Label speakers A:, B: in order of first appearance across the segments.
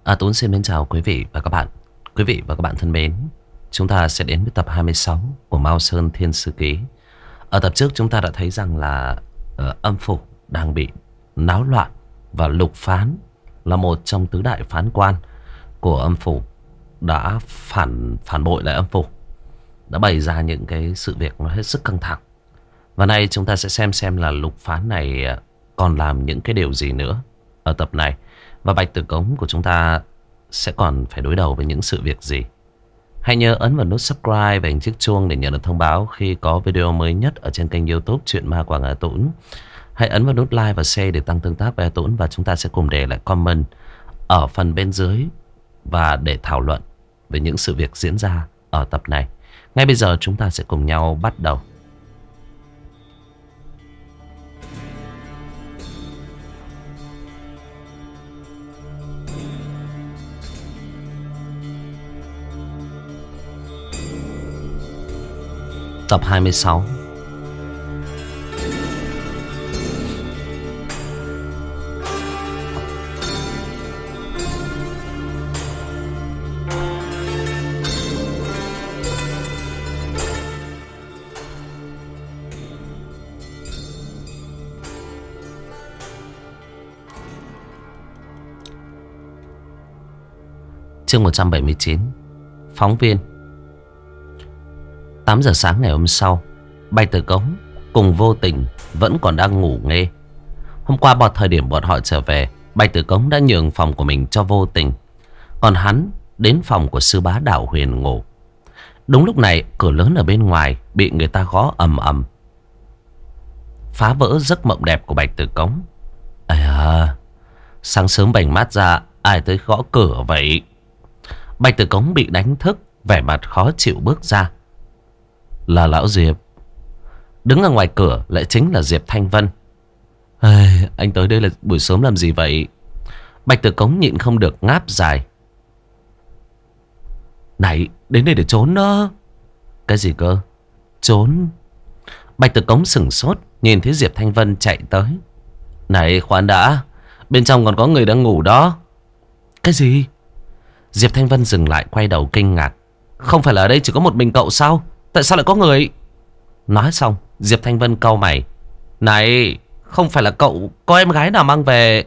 A: Tuấn xin mến chào quý vị và các bạn. Quý vị và các bạn thân mến, chúng ta sẽ đến với tập 26 của Mao Sơn Thiên Sư Ký. Ở tập trước chúng ta đã thấy rằng là âm phủ đang bị náo loạn và Lục Phán là một trong tứ đại phán quan của âm phủ đã phản bội lại âm phủ, đã bày ra những cái sự việc nó hết sức căng thẳng. Và nay chúng ta sẽ xem là Lục Phán này còn làm những cái điều gì nữa ở tập này. Và Bạch Tử Cống của chúng ta sẽ còn phải đối đầu với những sự việc gì. Hãy nhớ ấn vào nút subscribe và hình chiếc chuông để nhận được thông báo khi có video mới nhất ở trên kênh YouTube Chuyện Ma Quảng Hà Tũng. Hãy ấn vào nút like và share để tăng tương tác với Hà Tũng. Và chúng ta sẽ cùng để lại comment ở phần bên dưới và để thảo luận về những sự việc diễn ra ở tập này. Ngay bây giờ chúng ta sẽ cùng nhau bắt đầu. Tập 26. Chương 179. Phóng viên. 8 giờ sáng ngày hôm sau, Bạch Tử Cống cùng Vô Tình vẫn còn đang ngủ nghê. Hôm qua thời điểm bọn họ trở về, Bạch Tử Cống đã nhường phòng của mình cho Vô Tình, còn hắn đến phòng của sư bá Đạo Huyền ngủ. Đúng lúc này, cửa lớn ở bên ngoài bị người ta gõ ầm ầm, phá vỡ giấc mộng đẹp của Bạch Tử Cống. Sáng sớm bảnh mắt ra, ai tới gõ cửa vậy? Bạch Tử Cống bị đánh thức, vẻ mặt khó chịu bước ra. Là lão Diệp. Đứng ở ngoài cửa lại chính là Diệp Thanh Vân. Anh tới đây là buổi sớm làm gì vậy? Bạch Tử Cống nhịn không được ngáp dài. Này, đến đây để trốn đó. Cái gì cơ? Trốn? Bạch Tử Cống sửng sốt, nhìn thấy Diệp Thanh Vân chạy tới. Này khoan đã, bên trong còn có người đang ngủ đó. Cái gì? Diệp Thanh Vân dừng lại, quay đầu kinh ngạc. Không phải là ở đây chỉ có một mình cậu sao? Tại sao lại có người? Nói xong, Diệp Thanh Vân cau mày. Này, không phải là cậu có em gái nào mang về?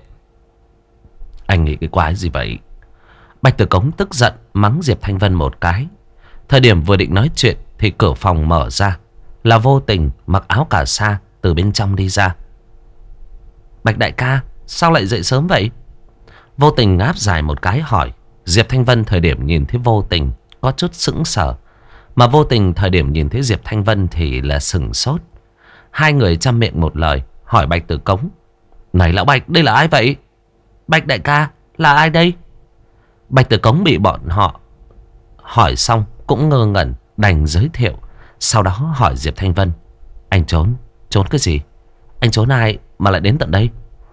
A: Anh nghĩ cái quái gì vậy? Bạch Tử Cống tức giận mắng Diệp Thanh Vân một cái. Thời điểm vừa định nói chuyện thì cửa phòng mở ra, là Vô Tình mặc áo cà sa từ bên trong đi ra. Bạch đại ca, sao lại dậy sớm vậy? Vô Tình ngáp dài một cái hỏi. Diệp Thanh Vân thời điểm nhìn thấy Vô Tình có chút sững sờ, mà Vô Tình thời điểm nhìn thấy Diệp Thanh Vân thì là sừng sốt. Hai người chăm miệng một lời hỏi Bạch Tử Cống. Này lão Bạch, đây là ai vậy? Bạch đại ca, là ai đây? Bạch Tử Cống bị bọn họ hỏi xong cũng ngơ ngẩn, đành giới thiệu. Sau đó hỏi Diệp Thanh Vân. Anh trốn? Trốn cái gì? Anh trốn ai mà lại đến tận đây?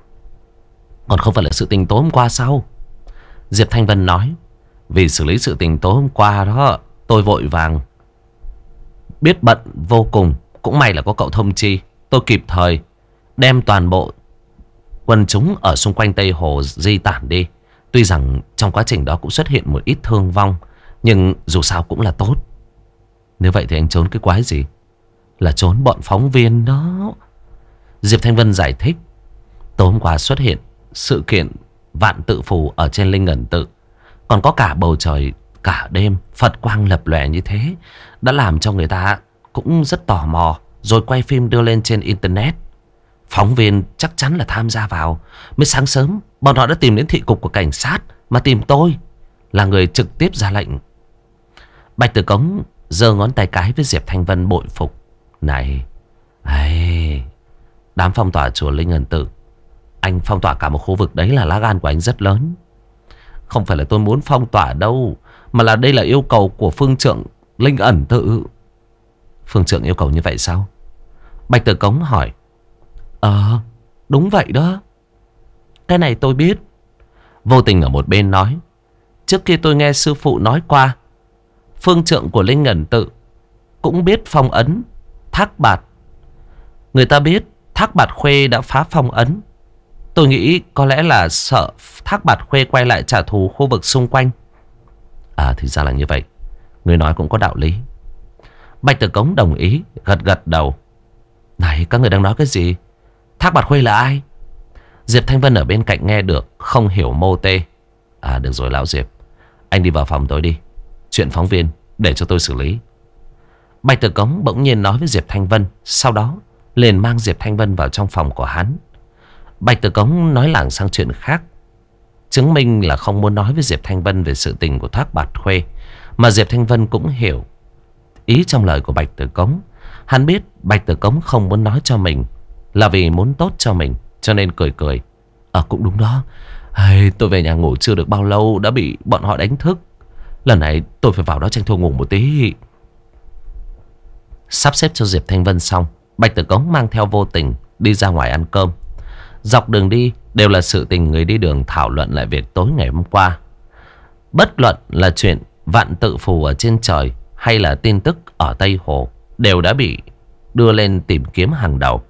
A: Còn không phải là sự tình tối hôm qua sao? Diệp Thanh Vân nói. Vì xử lý sự tình tối hôm qua đó, tôi vội vàng, biết bận vô cùng. Cũng may là có cậu thông chi, tôi kịp thời đem toàn bộ quân chúng ở xung quanh Tây Hồ di tản đi. Tuy rằng trong quá trình đó cũng xuất hiện một ít thương vong, nhưng dù sao cũng là tốt. Nếu vậy thì anh trốn cái quái gì? Là trốn bọn phóng viên đó. Diệp Thanh Vân giải thích. Tối hôm qua xuất hiện sự kiện vạn tự phù ở trên Linh Ẩn Tự, còn có cả bầu trời cả đêm Phật quang lập lòe như thế, đã làm cho người ta cũng rất tò mò, rồi quay phim đưa lên trên internet. Phóng viên chắc chắn là tham gia vào. Mới sáng sớm bọn họ đã tìm đến thị cục của cảnh sát mà tìm tôi, là người trực tiếp ra lệnh. Bạch Tử Cống giơ ngón tay cái với Diệp Thanh Vân bội phục. Này, đám phong tỏa chùa Linh Ẩn Tự, anh phong tỏa cả một khu vực đấy là lá gan của anh rất lớn. Không phải là tôi muốn phong tỏa đâu, mà là đây là yêu cầu của phương trượng Linh Ẩn Tự. Phương trượng yêu cầu như vậy sao? Bạch Tử Cống hỏi. Đúng vậy đó. Cái này tôi biết. Vô Tình ở một bên nói. Trước kia tôi nghe sư phụ nói qua, phương trượng của Linh Ẩn Tự cũng biết phong ấn Thác Bạt. Người ta biết Thác Bạt Khuê đã phá phong ấn. Tôi nghĩ có lẽ là sợ Thác Bạt Khuê quay lại trả thù khu vực xung quanh. À thì ra là như vậy. Người nói cũng có đạo lý. Bạch Tử Cống đồng ý, gật gật đầu. Này, các người đang nói cái gì? Thác Bạt Khuê là ai? Diệp Thanh Vân ở bên cạnh nghe được, không hiểu mô tê. À được rồi lão Diệp, anh đi vào phòng tôi đi. Chuyện phóng viên để cho tôi xử lý. Bạch Tử Cống bỗng nhiên nói với Diệp Thanh Vân. Sau đó liền mang Diệp Thanh Vân vào trong phòng của hắn. Bạch Tử Cống nói lảng sang chuyện khác, chứng minh là không muốn nói với Diệp Thanh Vân về sự tình của Thác Bạt Khuê. Mà Diệp Thanh Vân cũng hiểu ý trong lời của Bạch Tử Cống. Hắn biết Bạch Tử Cống không muốn nói cho mình là vì muốn tốt cho mình, cho nên cười cười. Cũng đúng đó. Tôi về nhà ngủ chưa được bao lâu đã bị bọn họ đánh thức. Lần này tôi phải vào đó tranh thủ ngủ một tí. Sắp xếp cho Diệp Thanh Vân xong, Bạch Tử Cống mang theo Vô Tình đi ra ngoài ăn cơm. Dọc đường đi đều là sự tình người đi đường thảo luận lại việc tối ngày hôm qua. Bất luận là chuyện vạn tự phù ở trên trời hay là tin tức ở Tây Hồ đều đã bị đưa lên tìm kiếm hàng đầu.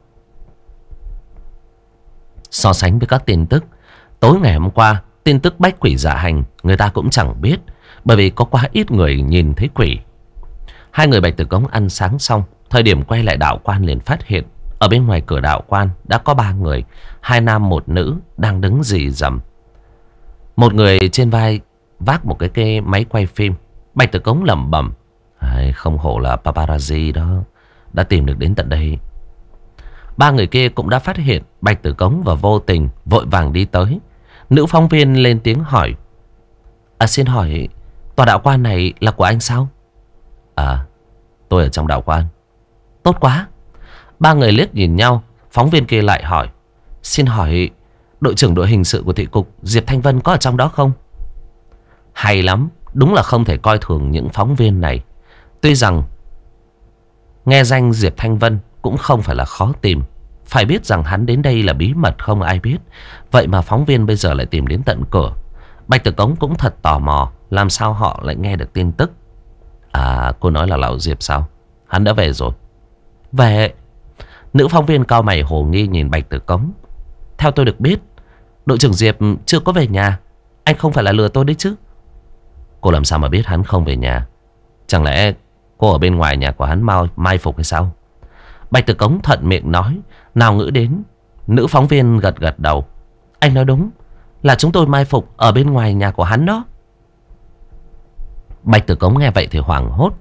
A: So sánh với các tin tức tối ngày hôm qua, tin tức bách quỷ dạ hành người ta cũng chẳng biết, bởi vì có quá ít người nhìn thấy quỷ. Hai người Bạch Tử Cống ăn sáng xong, thời điểm quay lại đạo quan liền phát hiện ở bên ngoài cửa đạo quan đã có 3 người, 2 nam 1 nữ đang đứng rì rầm. Một người trên vai vác một cái máy quay phim. Bạch Tử Cống lẩm bẩm, không hổ là paparazzi đó, đã tìm được đến tận đây. 3 người kia cũng đã phát hiện Bạch Tử Cống và Vô Tình, vội vàng đi tới. Nữ phóng viên lên tiếng hỏi, xin hỏi tòa đạo quan này là của anh sao? Tôi ở trong đạo quan. Tốt quá. 3 người liếc nhìn nhau. Phóng viên kia lại hỏi, xin hỏi đội trưởng đội hình sự của thị cục Diệp Thanh Vân có ở trong đó không? Hay lắm. Đúng là không thể coi thường những phóng viên này. Tuy rằng nghe danh Diệp Thanh Vân cũng không phải là khó tìm. Phải biết rằng hắn đến đây là bí mật, không ai biết. Vậy mà phóng viên bây giờ lại tìm đến tận cửa. Bạch Tử Cống cũng thật tò mò, làm sao họ lại nghe được tin tức. Cô nói là lão Diệp sao? Hắn đã về rồi. Về? Nữ phóng viên cau mày hồ nghi nhìn Bạch Tử Cống. Theo tôi được biết, đội trưởng Diệp chưa có về nhà. Anh không phải là lừa tôi đấy chứ? Cô làm sao mà biết hắn không về nhà? Chẳng lẽ cô ở bên ngoài nhà của hắn mai phục hay sao? Bạch Tử Cống thuận miệng nói, nào ngữ đến. Nữ phóng viên gật gật đầu. Anh nói đúng, là chúng tôi mai phục ở bên ngoài nhà của hắn đó. Bạch Tử Cống nghe vậy thì hoảng hốt.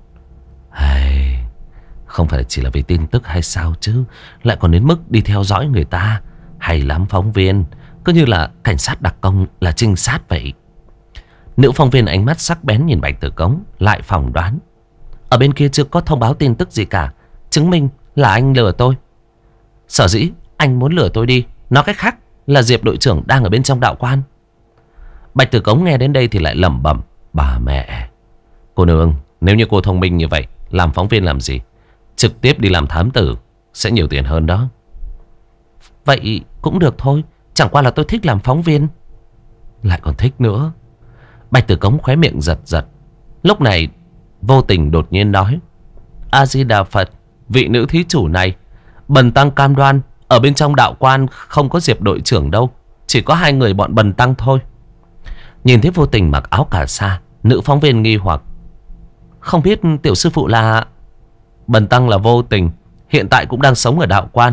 A: Không phải chỉ là vì tin tức hay sao chứ, lại còn đến mức đi theo dõi người ta. Hay lắm phóng viên, cứ như là cảnh sát đặc công, là trinh sát vậy. Nữ phóng viên ánh mắt sắc bén nhìn Bạch Tử Cống, lại phỏng đoán. Ở bên kia chưa có thông báo tin tức gì cả, chứng minh là anh lừa tôi. Sở dĩ anh muốn lừa tôi đi, nói cách khác là Diệp đội trưởng đang ở bên trong đạo quan. Bạch Tử Cống nghe đến đây thì lại lẩm bẩm, bà mẹ. Cô nương, nếu như cô thông minh như vậy, làm phóng viên làm gì? Trực tiếp đi làm thám tử sẽ nhiều tiền hơn đó. Vậy cũng được thôi, chẳng qua là tôi thích làm phóng viên. Lại còn thích nữa. Bạch Tử Cống khóe miệng giật giật. Lúc này Vô Tình đột nhiên nói, A Di Đà Phật, vị nữ thí chủ này, bần tăng cam đoan ở bên trong đạo quan không có Diệp đội trưởng đâu, chỉ có 2 người bọn bần tăng thôi. Nhìn thấy Vô Tình mặc áo cà sa, nữ phóng viên nghi hoặc, không biết tiểu sư phụ là... Bần tăng là Vô Tình, hiện tại cũng đang sống ở đạo quan.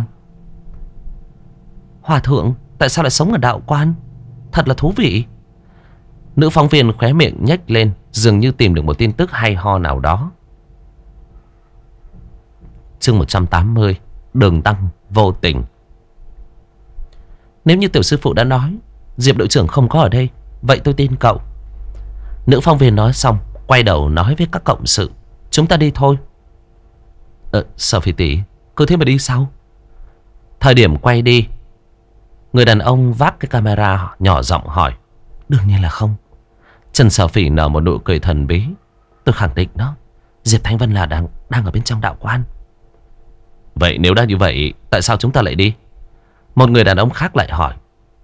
A: Hòa thượng tại sao lại sống ở đạo quan? Thật là thú vị. Nữ phóng viên khóe miệng nhếch lên, dường như tìm được một tin tức hay ho nào đó. Chương 180, Đường Tăng Vô Tình. Nếu như tiểu sư phụ đã nói Diệp đội trưởng không có ở đây, vậy tôi tin cậu. Nữ phóng viên nói xong, quay đầu nói với các cộng sự, chúng ta đi thôi. Sở Phi tỷ, cứ thế mà đi sao? Thời điểm quay đi, người đàn ông vác cái camera nhỏ giọng hỏi. Đương nhiên là không. Trần Sở Phỉ nở một nụ cười thần bí. Tôi khẳng định đó, Diệp Thanh Vân là đang ở bên trong đạo quan. Vậy nếu đã như vậy, tại sao chúng ta lại đi? Một người đàn ông khác lại hỏi.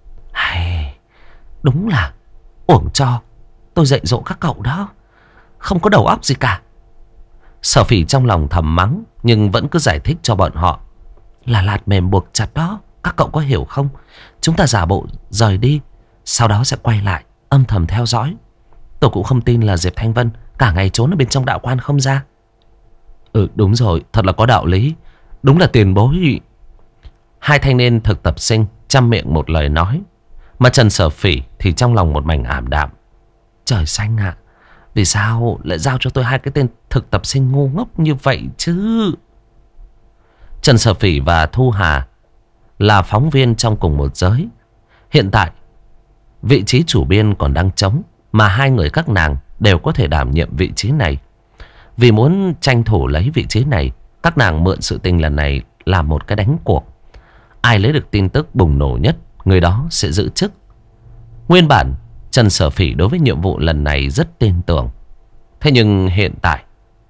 A: Đúng là uổng cho tôi dạy dỗ các cậu đó, không có đầu óc gì cả. Sở Phỉ trong lòng thầm mắng, nhưng vẫn cứ giải thích cho bọn họ. Là lạt mềm buộc chặt đó, các cậu có hiểu không? chúng ta giả bộ rời đi, sau đó sẽ quay lại âm thầm theo dõi. Tôi cũng không tin là Diệp Thanh Vân cả ngày trốn ở bên trong đạo quan không ra. Ừ đúng rồi, thật là có đạo lý. Đúng là tiền bối. Hai thanh niên thực tập sinh chăm miệng một lời nói, mà Trần Sở Phỉ thì trong lòng một mảnh ảm đạm. Trời xanh ạ, vì sao lại giao cho tôi hai cái tên thực tập sinh ngu ngốc như vậy chứ? Trần Sở Phỉ và Thu Hà là phóng viên trong cùng một giới. Hiện tại vị trí chủ biên còn đang trống, mà hai người các nàng đều có thể đảm nhiệm vị trí này. Vì muốn tranh thủ lấy vị trí này, các nàng mượn sự tình lần này làm một cái đánh cuộc. Ai lấy được tin tức bùng nổ nhất, người đó sẽ giữ chức. Nguyên bản Trần Sở Phỉ đối với nhiệm vụ lần này rất tin tưởng. Thế nhưng hiện tại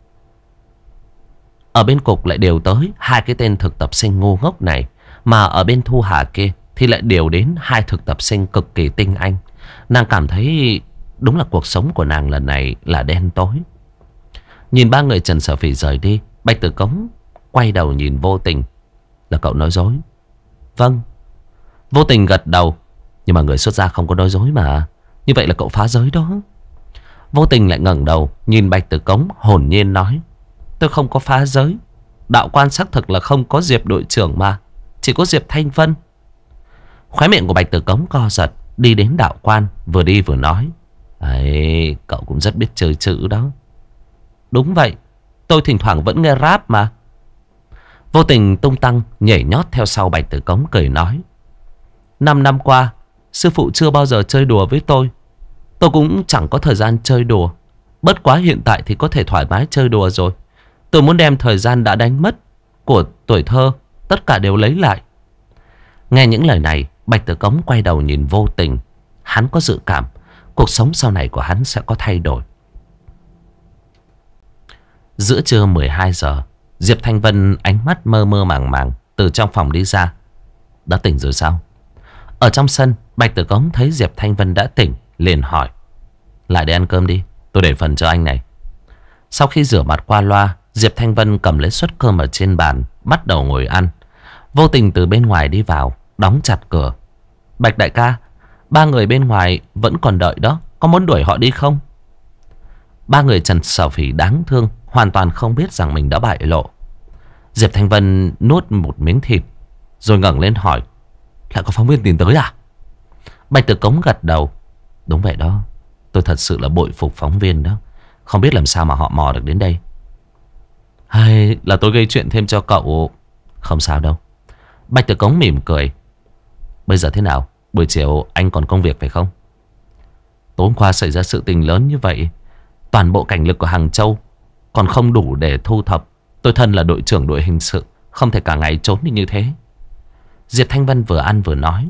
A: ở bên cục lại đều tới hai cái tên thực tập sinh ngu ngốc này, mà ở bên Thu Hà kia thì lại đều đến hai thực tập sinh cực kỳ tinh anh. Nàng cảm thấy đúng là cuộc sống của nàng lần này là đen tối. Nhìn ba người Trần Sở Phỉ rời đi, Bạch Tử Cống quay đầu nhìn Vô Tình. Là cậu nói dối? Vâng. Vô Tình gật đầu. Nhưng mà người xuất gia không có nói dối mà. Như vậy là cậu phá giới đó. Vô Tình lại ngẩng đầu nhìn Bạch Tử Cống, hồn nhiên nói: tôi không có phá giới. Đạo quan xác thực là không có Diệp đội trưởng mà, chỉ có Diệp Thanh Vân. Khóe miệng của Bạch Tử Cống co giật, đi đến đạo quan, vừa đi vừa nói: ấy, cậu cũng rất biết chơi chữ đó. Đúng vậy, tôi thỉnh thoảng vẫn nghe rap mà. Vô Tình tung tăng nhảy nhót theo sau Bạch Tử Cống, cười nói: 5 năm qua sư phụ chưa bao giờ chơi đùa với tôi. Tôi cũng chẳng có thời gian chơi đùa. Bất quá hiện tại thì có thể thoải mái chơi đùa rồi. Tôi muốn đem thời gian đã đánh mất của tuổi thơ tất cả đều lấy lại. Nghe những lời này, Bạch Tử Cống quay đầu nhìn Vô Tình. Hắn có dự cảm cuộc sống sau này của hắn sẽ có thay đổi. Giữa trưa 12 giờ, Diệp Thanh Vân ánh mắt mơ mơ màng màng từ trong phòng đi ra. Đã tỉnh rồi sao? Ở trong sân, Bạch Tử Cống thấy Diệp Thanh Vân đã tỉnh, liền hỏi: lại để ăn cơm đi, tôi để phần cho anh này. Sau khi rửa mặt qua loa, Diệp Thanh Vân cầm lấy suất cơm ở trên bàn, bắt đầu ngồi ăn. Vô Tình từ bên ngoài đi vào, đóng chặt cửa. Bạch đại ca, ba người bên ngoài vẫn còn đợi đó, có muốn đuổi họ đi không? Ba người Trần Sở Phỉ đáng thương, hoàn toàn không biết rằng mình đã bại lộ. Diệp Thanh Vân nuốt một miếng thịt, rồi ngẩng lên hỏi: lại có phóng viên tìm tới à? Bạch Tử Cống gật đầu: đúng vậy đó, tôi thật sự là bội phục phóng viên đó. Không biết làm sao mà họ mò được đến đây. Hay là tôi gây chuyện thêm cho cậu? Không sao đâu. Bạch Tử Cống mỉm cười: bây giờ thế nào? Buổi chiều anh còn công việc phải không? Tối hôm qua xảy ra sự tình lớn như vậy, toàn bộ cảnh lực của Hàng Châu còn không đủ để thu thập. Tôi thân là đội trưởng đội hình sự, không thể cả ngày trốn đi như thế. Diệp Thanh Vân vừa ăn vừa nói: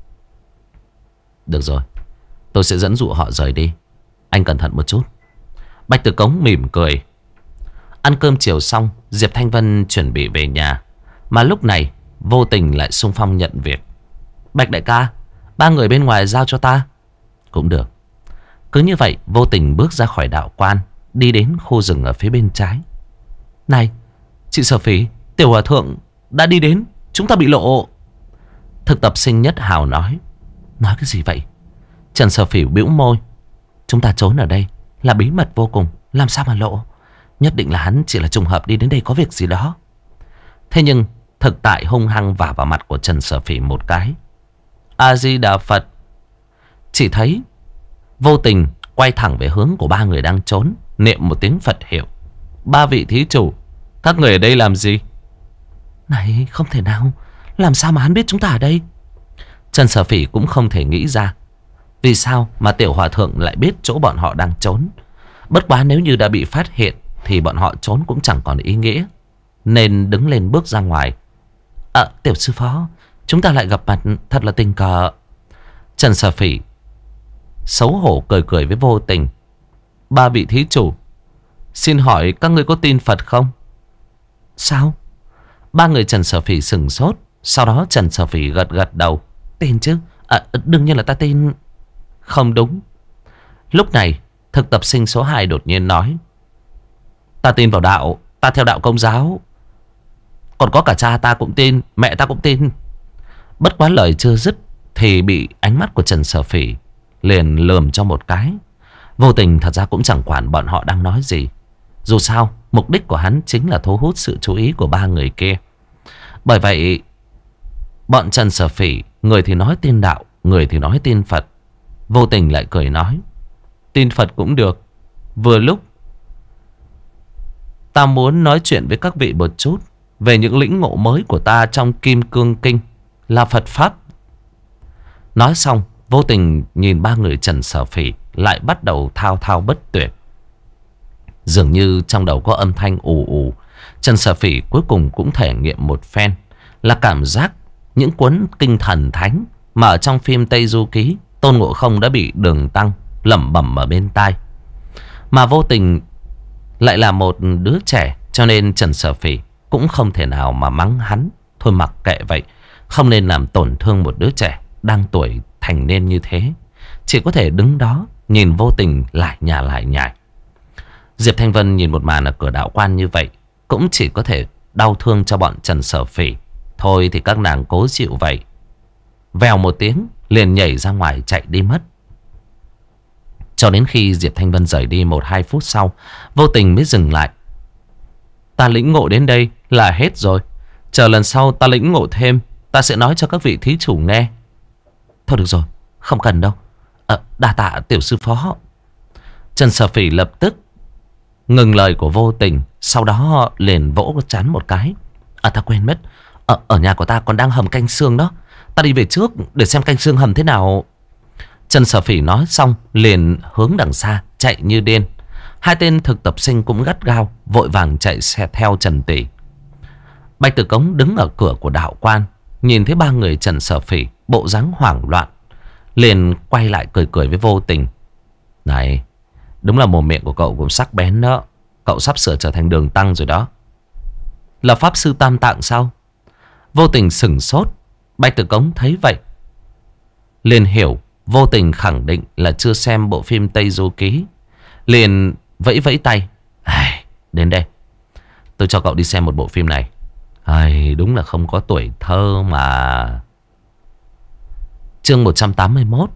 A: được rồi, tôi sẽ dẫn dụ họ rời đi. Anh cẩn thận một chút. Bạch Tử Cống mỉm cười. Ăn cơm chiều xong, Diệp Thanh Vân chuẩn bị về nhà. Mà lúc này Vô Tình lại xung phong nhận việc. Bạch đại ca, ba người bên ngoài giao cho ta. Cũng được. Cứ như vậy, Vô Tình bước ra khỏi đạo quan, đi đến khu rừng ở phía bên trái. Này, chị Sở Phỉ, Tiểu Hòa Thượng đã đi đến, chúng ta bị lộ. Thực tập sinh Nhất Hào nói. Nói cái gì vậy? Trần Sở Phỉ bĩu môi. Chúng ta trốn ở đây là bí mật vô cùng, làm sao mà lộ? Nhất định là hắn chỉ là trùng hợp đi đến đây có việc gì đó. Thế nhưng thực tại hung hăng vả vào mặt của Trần Sở Phỉ một cái. A Di Đà Phật. Chỉ thấy Vô Tình quay thẳng về hướng của ba người đang trốn, niệm một tiếng Phật hiệu. Ba vị thí chủ, các người ở đây làm gì? Này, không thể nào. Làm sao mà hắn biết chúng ta ở đây? Trần Sở Phỉ cũng không thể nghĩ ra vì sao mà Tiểu Hòa Thượng lại biết chỗ bọn họ đang trốn. Bất quá nếu như đã bị phát hiện thì bọn họ trốn cũng chẳng còn ý nghĩa, nên đứng lên bước ra ngoài. Tiểu sư phó, chúng ta lại gặp mặt, thật là tình cờ. Trần Sở Phỉ xấu hổ cười cười với Vô Tình. Ba vị thí chủ, xin hỏi các ngươi có tin Phật không? Sao? Ba người Trần Sở Phỉ sửng sốt. Sau đó Trần Sở Phỉ gật gật đầu. Tin chứ? Đương nhiên là ta tin. Không đúng. Lúc này thực tập sinh số 2 đột nhiên nói: ta tin vào đạo, ta theo đạo Công giáo. Còn có cả cha ta cũng tin, mẹ ta cũng tin. Bất quá lời chưa dứt thì bị ánh mắt của Trần Sở Phỉ liền lườm cho một cái. Vô tình thật ra cũng chẳng quản bọn họ đang nói gì. Dù sao mục đích của hắn chính là thu hút sự chú ý của ba người kia. Bởi vậy bọn Trần Sở Phỉ, người thì nói tin đạo, người thì nói tin Phật. Vô tình lại cười nói: tin Phật cũng được. Vừa lúc ta muốn nói chuyện với các vị một chút về những lĩnh ngộ mới của ta trong Kim Cương Kinh là Phật Pháp. Nói xong, Vô Tình nhìn ba người Trần Sở Phỉ lại bắt đầu thao thao bất tuyệt. Dường như trong đầu có âm thanh ù ù. Trần Sở Phỉ cuối cùng cũng thể nghiệm một phen là cảm giác những cuốn kinh thần thánh mà ở trong phim Tây Du Ký, Tôn Ngộ Không đã bị Đường Tăng lẩm bẩm ở bên tai. Mà Vô Tình lại là một đứa trẻ, cho nên Trần Sở Phỉ cũng không thể nào mà mắng hắn. Thôi mặc kệ vậy, không nên làm tổn thương một đứa trẻ đang tuổi thành niên như thế. Chỉ có thể đứng đó nhìn Vô Tình lại nhải. Diệp Thanh Vân nhìn một màn ở cửa đạo quan như vậy, cũng chỉ có thể đau thương cho bọn Trần Sở Phỉ. Thôi thì các nàng cố chịu vậy. Vèo một tiếng liền nhảy ra ngoài chạy đi mất. Cho đến khi Diệp Thanh Vân rời đi 1-2 phút sau, Vô Tình mới dừng lại. Ta lĩnh ngộ đến đây là hết rồi. Chờ lần sau ta lĩnh ngộ thêm, ta sẽ nói cho các vị thí chủ nghe. Thôi được rồi, không cần đâu. Đa tạ tiểu sư phó. Trần Sở Phỉ lập tức ngừng lời của Vô Tình, sau đó liền vỗ trán một cái. Ta quên mất, ở nhà của ta còn đang hầm canh xương đó. Ta đi về trước để xem canh xương hầm thế nào. Trần Sở Phỉ nói xong liền hướng đằng xa chạy như điên. Hai tên thực tập sinh cũng gắt gao vội vàng chạy xe theo Trần Tỷ. Bạch Tử Cống đứng ở cửa của đạo quan, nhìn thấy ba người Trần Sở Phỉ bộ dáng hoảng loạn, liền quay lại cười cười với Vô Tình. Này, đúng là mồm miệng của cậu cũng sắc bén đó. Cậu sắp sửa trở thành Đường Tăng rồi đó. Là Pháp Sư Tam Tạng sao? Vô Tình sửng sốt. Bạch Tử Cống thấy vậy liền hiểu Vô Tình khẳng định là chưa xem bộ phim Tây Du Ký. Liền vẫy vẫy tay. Đến đây, tôi cho cậu đi xem một bộ phim này. Đúng là không có tuổi thơ mà. Chương 181,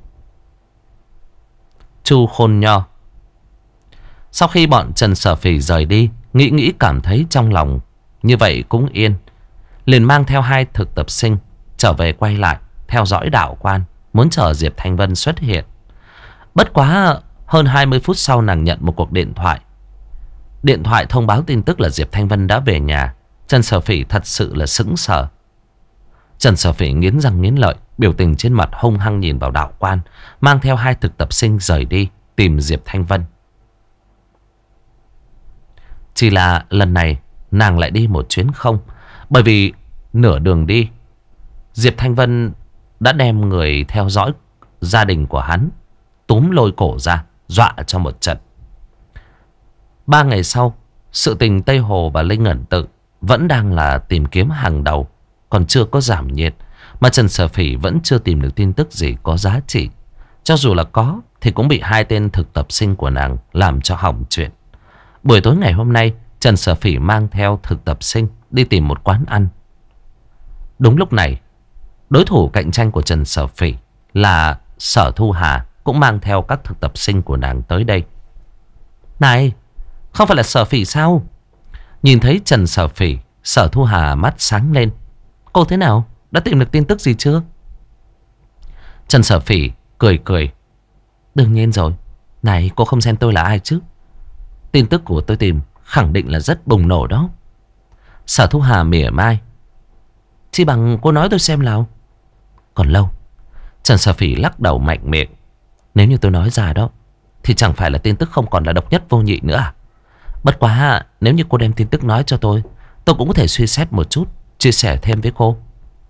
A: Chu Khôn Nho. Sau khi bọn Trần Sở Phỉ rời đi, nghĩ cảm thấy trong lòng như vậy cũng yên, liền mang theo hai thực tập sinh trở về quay lại theo dõi đạo quan, muốn chờ Diệp Thanh Vân xuất hiện. Bất quá hơn 20 phút sau, nàng nhận một cuộc điện thoại. Điện thoại thông báo tin tức là Diệp Thanh Vân đã về nhà. Trần Sở Phỉ thật sự là sững sờ. Trần Sở Phỉ nghiến răng nghiến lợi, biểu tình trên mặt hung hăng nhìn vào đạo quan, mang theo hai thực tập sinh rời đi tìm Diệp Thanh Vân. Chỉ là lần này nàng lại đi một chuyến không. Bởi vì nửa đường đi, Diệp Thanh Vân đã đem người theo dõi gia đình của hắn túm lôi cổ ra, dọa cho một trận. 3 ngày sau, sự tình Tây Hồ và Linh Ẩn Tự vẫn đang là tìm kiếm hàng đầu, còn chưa có giảm nhiệt. Mà Trần Sở Phỉ vẫn chưa tìm được tin tức gì có giá trị. Cho dù là có thì cũng bị hai tên thực tập sinh của nàng làm cho hỏng chuyện. Buổi tối ngày hôm nay, Trần Sở Phỉ mang theo thực tập sinh đi tìm một quán ăn. Đúng lúc này, đối thủ cạnh tranh của Trần Sở Phỉ là Sở Thu Hà cũng mang theo các thực tập sinh của nàng tới đây. Này, không phải là Sở Phỉ sao? Nhìn thấy Trần Sở Phỉ, Sở Thu Hà mắt sáng lên. Cô thế nào? Đã tìm được tin tức gì chưa? Trần Sở Phỉ cười cười. Đương nhiên rồi. Này, cô không xem tôi là ai chứ? Tin tức của tôi tìm khẳng định là rất bùng nổ đó. Sở Thu Hà mỉa mai. Chỉ bằng cô nói tôi xem nào. Còn lâu. Trần Sở Phỉ lắc đầu mạnh miệng. Nếu như tôi nói ra đó thì chẳng phải là tin tức không còn là độc nhất vô nhị nữa à? Bất quá nếu như cô đem tin tức nói cho tôi cũng có thể suy xét một chút, chia sẻ thêm với cô.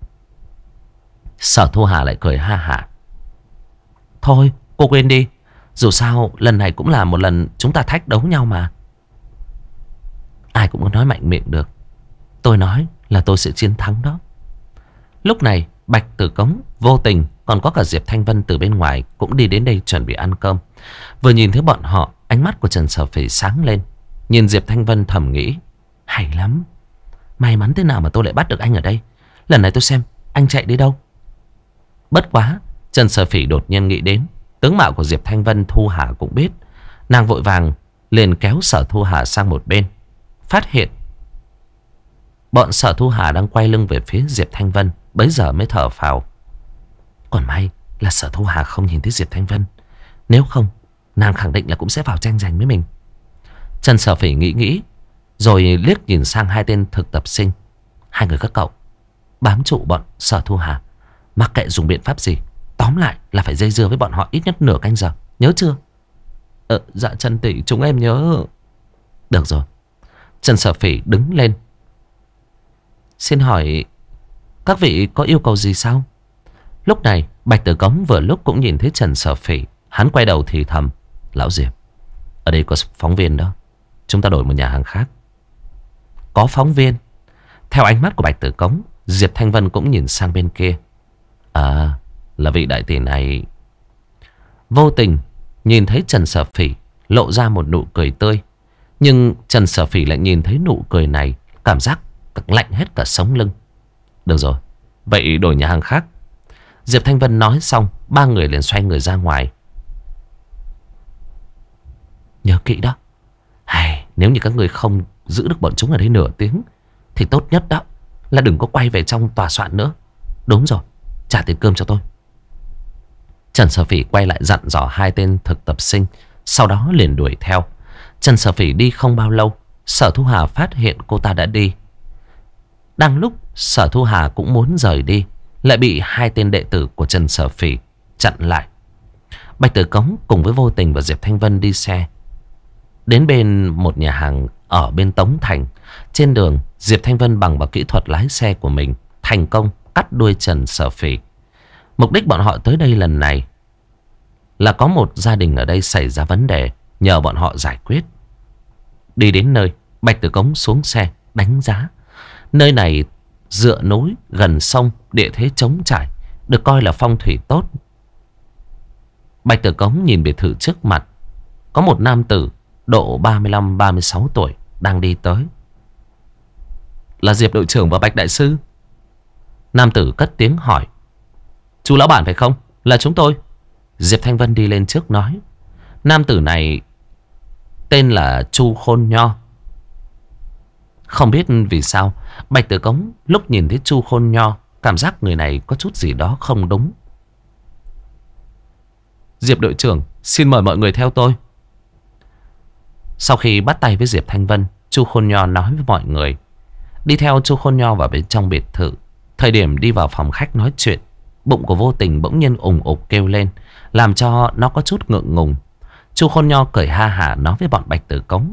A: Sở Thu Hà lại cười ha hả. Thôi cô quên đi. Dù sao lần này cũng là một lần chúng ta thách đấu nhau mà. Ai cũng có nói mạnh miệng được. Tôi nói là tôi sẽ chiến thắng đó. Lúc này Bạch Tử Cống, Vô Tình, còn có cả Diệp Thanh Vân từ bên ngoài cũng đi đến đây chuẩn bị ăn cơm. Vừa nhìn thấy bọn họ, ánh mắt của Trần Sở Phỉ sáng lên. Nhìn Diệp Thanh Vân thầm nghĩ. Hay lắm. May mắn thế nào mà tôi lại bắt được anh ở đây. Lần này tôi xem anh chạy đi đâu. Bất quá, Trần Sở Phỉ đột nhiên nghĩ đến tướng mạo của Diệp Thanh Vân, Thu Hà cũng biết. Nàng vội vàng liền kéo Sở Thu Hà sang một bên, phát hiện bọn Sở Thu Hà đang quay lưng về phía Diệp Thanh Vân. Bấy giờ mới thở phào. Còn may là Sở Thu Hà không nhìn thấy Diệp Thanh Vân, nếu không nàng khẳng định là cũng sẽ vào tranh giành với mình. Trần Sở Phỉ nghĩ rồi liếc nhìn sang hai tên thực tập sinh. Hai người các cậu bám trụ bọn Sở Thu Hà, mặc kệ dùng biện pháp gì, tóm lại là phải dây dưa với bọn họ ít nhất nửa canh giờ, nhớ chưa? Dạ Trần tỷ, chúng em nhớ. Được rồi. Trần Sở Phỉ đứng lên. Xin hỏi các vị có yêu cầu gì sao? Lúc này Bạch Tử Cống vừa lúc cũng nhìn thấy Trần Sở Phỉ. Hắn quay đầu thì thầm: Lão Diệp, ở đây có phóng viên đó, chúng ta đổi một nhà hàng khác. Có phóng viên? Theo ánh mắt của Bạch Tử Cống, Diệp Thanh Vân cũng nhìn sang bên kia. À, là vị đại tỷ này. Vô tình nhìn thấy Trần Sở Phỉ lộ ra một nụ cười tươi. Nhưng Trần Sở Phỉ lại nhìn thấy nụ cười này, cảm giác lạnh hết cả sống lưng. Được rồi, vậy đổi nhà hàng khác. Diệp Thanh Vân nói xong, ba người liền xoay người ra ngoài. Nhớ kỹ đó, nếu như các người không giữ được bọn chúng ở đây nửa tiếng thì tốt nhất đó là đừng có quay về trong tòa soạn nữa. Đúng rồi, trả tiền cơm cho tôi. Trần Sở Phỉ quay lại dặn dò hai tên thực tập sinh, sau đó liền đuổi theo. Trần Sở Phỉ đi không bao lâu, Sở Thu Hà phát hiện cô ta đã đi. Đang lúc Sở Thu Hà cũng muốn rời đi, lại bị hai tên đệ tử của Trần Sở Phỉ chặn lại. Bạch Tử Cống cùng với Vô Tình và Diệp Thanh Vân đi xe đến bên một nhà hàng ở bên Tống Thành. Trên đường, Diệp Thanh Vân bằng vào kỹ thuật lái xe của mình thành công cắt đuôi Trần Sở Phỉ. Mục đích bọn họ tới đây lần này là có một gia đình ở đây xảy ra vấn đề, nhờ bọn họ giải quyết. Đi đến nơi, Bạch Tử Cống xuống xe đánh giá. Nơi này dựa núi, gần sông, địa thế trống trải, được coi là phong thủy tốt. Bạch Tử Cống nhìn biệt thự trước mặt, có một nam tử độ 35-36 tuổi đang đi tới. Là Diệp đội trưởng và Bạch đại sư. Nam tử cất tiếng hỏi. Chú lão bản phải không? Là chúng tôi. Diệp Thanh Vân đi lên trước nói. Nam tử này tên là Chu Khôn Nho. Không biết vì sao Bạch Tử Cống lúc nhìn thấy Chu Khôn Nho cảm giác người này có chút gì đó không đúng. Diệp đội trưởng, xin mời mọi người theo tôi. Sau khi bắt tay với Diệp Thanh Vân, Chu Khôn Nho nói với mọi người. Đi theo Chu Khôn Nho vào bên trong biệt thự. Thời điểm đi vào phòng khách nói chuyện, bụng của Vô Tình bỗng nhiên ùng ục kêu lên, làm cho nó có chút ngượng ngùng. Chu Khôn Nho cười ha hả nói với bọn Bạch Tử Cống.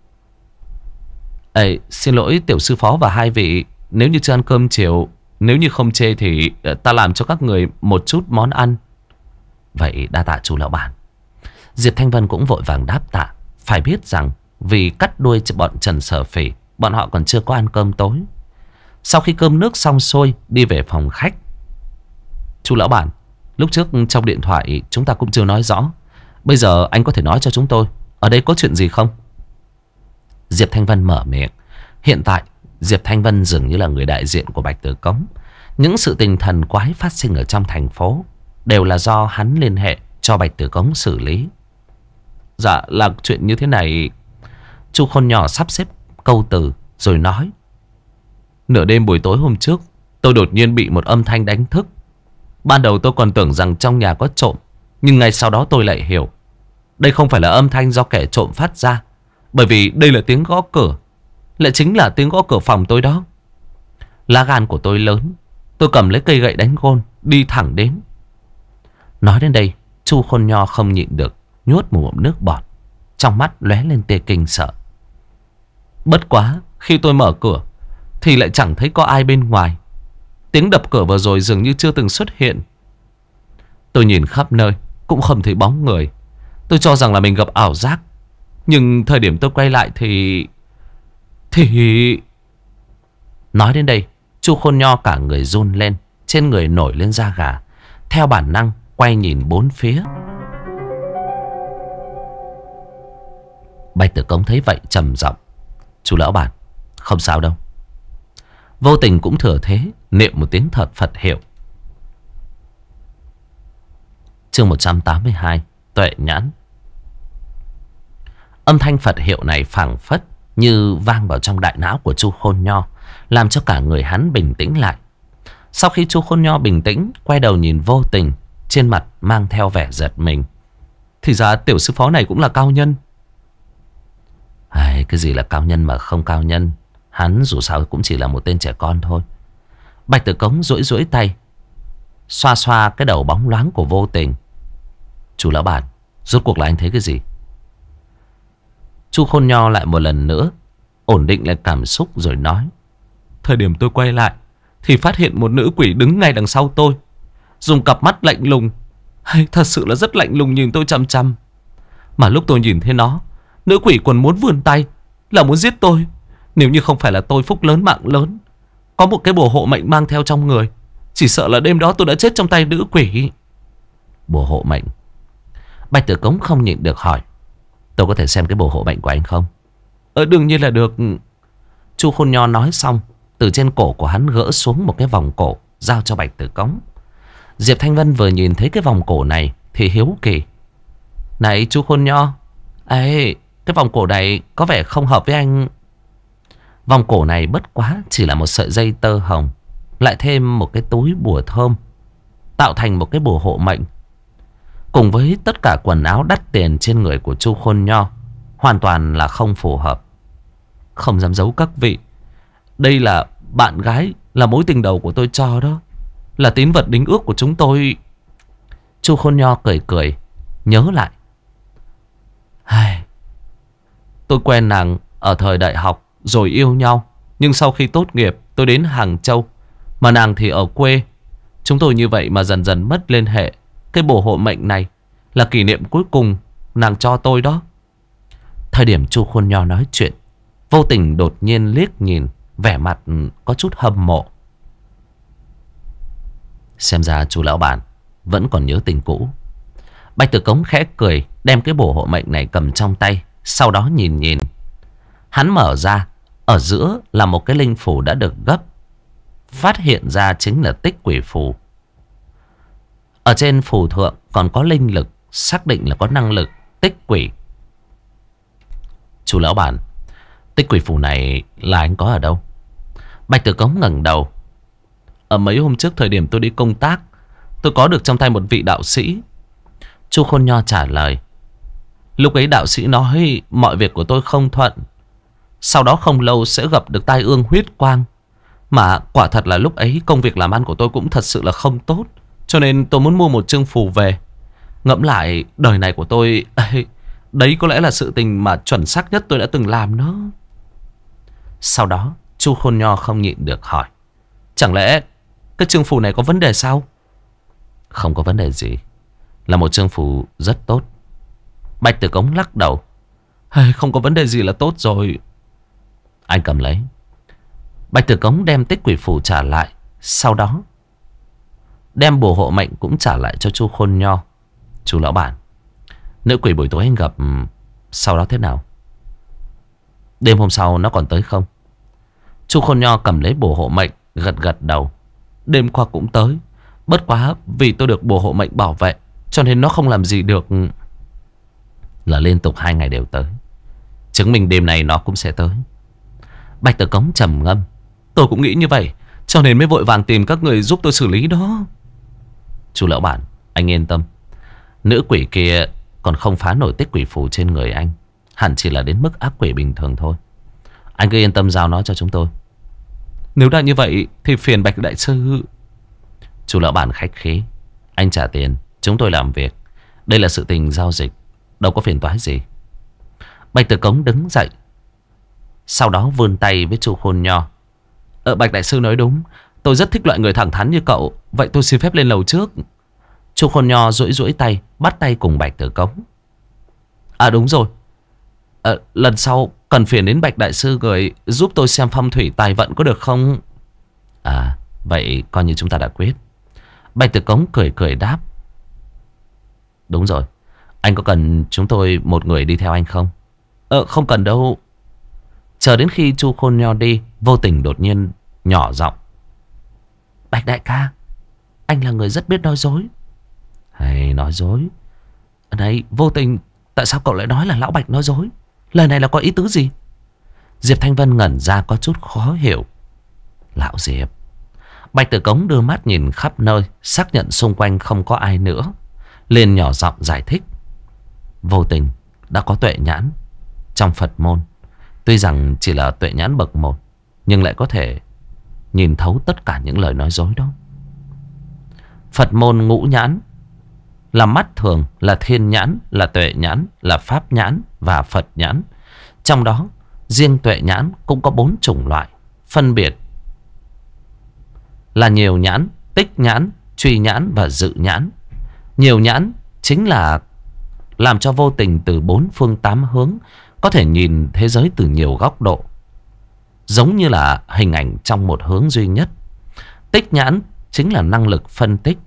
A: Xin lỗi tiểu sư phó và hai vị, nếu như chưa ăn cơm chiều, nếu như không chê thì ta làm cho các người một chút món ăn. Vậy đa tạ chú lão bản. Diệp Thanh Vân cũng vội vàng đáp tạ. Phải biết rằng vì cắt đuôi bọn Trần Sở Phỉ, bọn họ còn chưa có ăn cơm tối. Sau khi cơm nước xong xuôi, đi về phòng khách. Chú lão bản, lúc trước trong điện thoại chúng ta cũng chưa nói rõ, bây giờ anh có thể nói cho chúng tôi ở đây có chuyện gì không? Diệp Thanh Vân mở miệng. Hiện tại Diệp Thanh Vân dường như là người đại diện của Bạch Tử Cống. Những sự tình thần quái phát sinh ở trong thành phố đều là do hắn liên hệ cho Bạch Tử Cống xử lý. Dạ là chuyện như thế này. Chu Khôn Nhỏ sắp xếp câu từ rồi nói. Nửa đêm buổi tối hôm trước, tôi đột nhiên bị một âm thanh đánh thức. Ban đầu tôi còn tưởng rằng trong nhà có trộm, nhưng ngay sau đó tôi lại hiểu đây không phải là âm thanh do kẻ trộm phát ra, bởi vì đây là tiếng gõ cửa, lại chính là tiếng gõ cửa phòng tôi đó. Lá gan của tôi lớn, tôi cầm lấy cây gậy đánh gôn đi thẳng đến. Nói đến đây, Chu Khôn Nho không nhịn được nhuốt một ngụm nước bọt, trong mắt lóe lên tia kinh sợ. Bất quá khi tôi mở cửa thì lại chẳng thấy có ai bên ngoài. Tiếng đập cửa vừa rồi dường như chưa từng xuất hiện. Tôi nhìn khắp nơi cũng không thấy bóng người. Tôi cho rằng là mình gặp ảo giác, nhưng thời điểm tôi quay lại thì... Nói đến đây, Chu Khôn Nho cả người run lên, trên người nổi lên da gà. Theo bản năng quay nhìn bốn phía. Bạch Tử Cống thấy vậy trầm giọng. Chú lão bản, không sao đâu. Vô Tình cũng thừa thế niệm một tiếng thật Phật hiệu. Chương 182. Tuệ nhãn. Âm thanh Phật hiệu này phảng phất như vang vào trong đại não của Chu Khôn Nho, làm cho cả người hắn bình tĩnh lại. Sau khi Chu Khôn Nho bình tĩnh, quay đầu nhìn Vô Tình, trên mặt mang theo vẻ giật mình. Thì ra tiểu sư phó này cũng là cao nhân. Cái gì là cao nhân mà không cao nhân, hắn dù sao cũng chỉ là một tên trẻ con thôi. Bạch Tử Cống duỗi duỗi tay, xoa xoa cái đầu bóng loáng của Vô Tình. Chú lão bản, rốt cuộc là anh thấy cái gì? Chu Khôn Nho lại một lần nữa ổn định lại cảm xúc rồi nói. Thời điểm tôi quay lại thì phát hiện một nữ quỷ đứng ngay đằng sau tôi, dùng cặp mắt lạnh lùng, thật sự là rất lạnh lùng nhìn tôi chăm chăm. Mà lúc tôi nhìn thấy nó, nữ quỷ còn muốn vươn tay, là muốn giết tôi. Nếu như không phải là tôi phúc lớn mạng lớn, có một cái bùa hộ mệnh mang theo trong người, chỉ sợ là đêm đó tôi đã chết trong tay nữ quỷ. Bùa hộ mệnh? Bạch Tử Cống không nhịn được hỏi. Tôi có thể xem cái bùa hộ mệnh của anh không? Đương nhiên là được. Chu Khôn Nho nói xong, từ trên cổ của hắn gỡ xuống một cái vòng cổ, giao cho Bạch Tử Cống. Diệp Thanh Vân vừa nhìn thấy cái vòng cổ này thì hiếu kỳ. Này Chu Khôn Nho, cái vòng cổ này có vẻ không hợp với anh. Vòng cổ này bất quá chỉ là một sợi dây tơ hồng, lại thêm một cái túi bùa thơm, tạo thành một cái bùa hộ mệnh. Cùng với tất cả quần áo đắt tiền trên người của Chu Khôn Nho, hoàn toàn là không phù hợp. Không dám giấu các vị, đây là bạn gái, là mối tình đầu của tôi cho đó, là tín vật đính ước của chúng tôi. Chu Khôn Nho cười cười, nhớ lại. Tôi quen nàng ở thời đại học rồi yêu nhau, nhưng sau khi tốt nghiệp tôi đến Hàng Châu, mà nàng thì ở quê. Chúng tôi như vậy mà dần dần mất liên hệ. Cái bùa hộ mệnh này là kỷ niệm cuối cùng nàng cho tôi đó. Thời điểm Chu Khôn Nho nói chuyện, Vô Tình đột nhiên liếc nhìn, vẻ mặt có chút hâm mộ. Xem ra chú lão bản vẫn còn nhớ tình cũ. Bạch Tử Cống khẽ cười, đem cái bùa hộ mệnh này cầm trong tay, sau đó nhìn. Hắn mở ra, ở giữa là một cái linh phù đã được gấp. Phát hiện ra chính là tích quỷ phù. Ở trên phù thượng còn có linh lực, xác định là có năng lực tích quỷ. Chú lão bản, tích quỷ phù này là anh có ở đâu? Bạch Tử Cống ngẩng đầu. Ở mấy hôm trước thời điểm tôi đi công tác, tôi có được trong tay một vị đạo sĩ. Chu Khôn Nho trả lời. Lúc ấy đạo sĩ nói mọi việc của tôi không thuận, sau đó không lâu sẽ gặp được tai ương huyết quang. Mà quả thật là lúc ấy công việc làm ăn của tôi cũng thật sự là không tốt, cho nên tôi muốn mua một chương phù về. Ngẫm lại đời này của tôi, đấy có lẽ là sự tình mà chuẩn xác nhất tôi đã từng làm đó. Sau đó Chu Khôn Nho không nhịn được hỏi. Chẳng lẽ cái chương phù này có vấn đề sao? Không có vấn đề gì, là một chương phù rất tốt. Bạch Tử Cống lắc đầu. Không có vấn đề gì là tốt rồi. Anh cầm lấy. Bạch Tử Cống đem tích quỷ phù trả lại, sau đó đem bùa hộ mệnh cũng trả lại cho Chu Khôn Nho. Chú lão bản, nữ quỷ buổi tối anh gặp sau đó thế nào? Đêm hôm sau nó còn tới không? Chu Khôn Nho cầm lấy bùa hộ mệnh, gật đầu. Đêm qua cũng tới, bất quá vì tôi được bùa hộ mệnh bảo vệ, cho nên nó không làm gì được. Là liên tục 2 ngày đều tới, chứng minh đêm này nó cũng sẽ tới. Bạch Tử Cống trầm ngâm. Tôi cũng nghĩ như vậy, cho nên mới vội vàng tìm các người giúp tôi xử lý đó. Chú lão bản, anh yên tâm, nữ quỷ kia còn không phá nổi tích quỷ phù trên người anh, hẳn chỉ là đến mức ác quỷ bình thường thôi. Anh cứ yên tâm giao nó cho chúng tôi. Nếu đã như vậy thì phiền Bạch đại sư. Chú lão bản khách khí, anh trả tiền, chúng tôi làm việc. Đây là sự tình giao dịch, đâu có phiền toái gì. Bạch Tử Cống đứng dậy, sau đó vươn tay với Chu Khôn Nho. Bạch đại sư nói đúng, tôi rất thích loại người thẳng thắn như cậu. Vậy tôi xin phép lên lầu trước. Chu Khôn Nho duỗi tay, bắt tay cùng Bạch Tử Cống. Đúng rồi, lần sau cần phiền đến Bạch đại sư gửi giúp tôi xem phong thủy tài vận có được không? Vậy coi như chúng ta đã quyết. Bạch Tử Cống cười đáp. Đúng rồi, anh có cần chúng tôi một người đi theo anh không? Không cần đâu. Chờ đến khi Chu Khôn Nho đi, Vô Tình đột nhiên nhỏ giọng. Bạch đại ca, anh là người rất biết nói dối. Hay nói dối? Này Vô Tình, tại sao cậu lại nói là lão Bạch nói dối? Lời này là có ý tứ gì? Diệp Thanh Vân ngẩn ra có chút khó hiểu. Lão Diệp. Bạch Tử Cống đưa mắt nhìn khắp nơi, xác nhận xung quanh không có ai nữa, liền nhỏ giọng giải thích. Vô Tình đã có tuệ nhãn trong Phật môn. Tuy rằng chỉ là tuệ nhãn bậc 1, nhưng lại có thể nhìn thấu tất cả những lời nói dối đó. Phật môn ngũ nhãn là mắt thường, là thiên nhãn, là tuệ nhãn, là pháp nhãn và Phật nhãn. Trong đó riêng tuệ nhãn cũng có 4 chủng loại, phân biệt là nhiều nhãn, tích nhãn, truy nhãn và dự nhãn. Nhiều nhãn chính là làm cho Vô Tình từ 4 phương 8 hướng có thể nhìn thế giới từ nhiều góc độ, giống như là hình ảnh trong một hướng duy nhất. Tích nhãn chính là năng lực phân tích,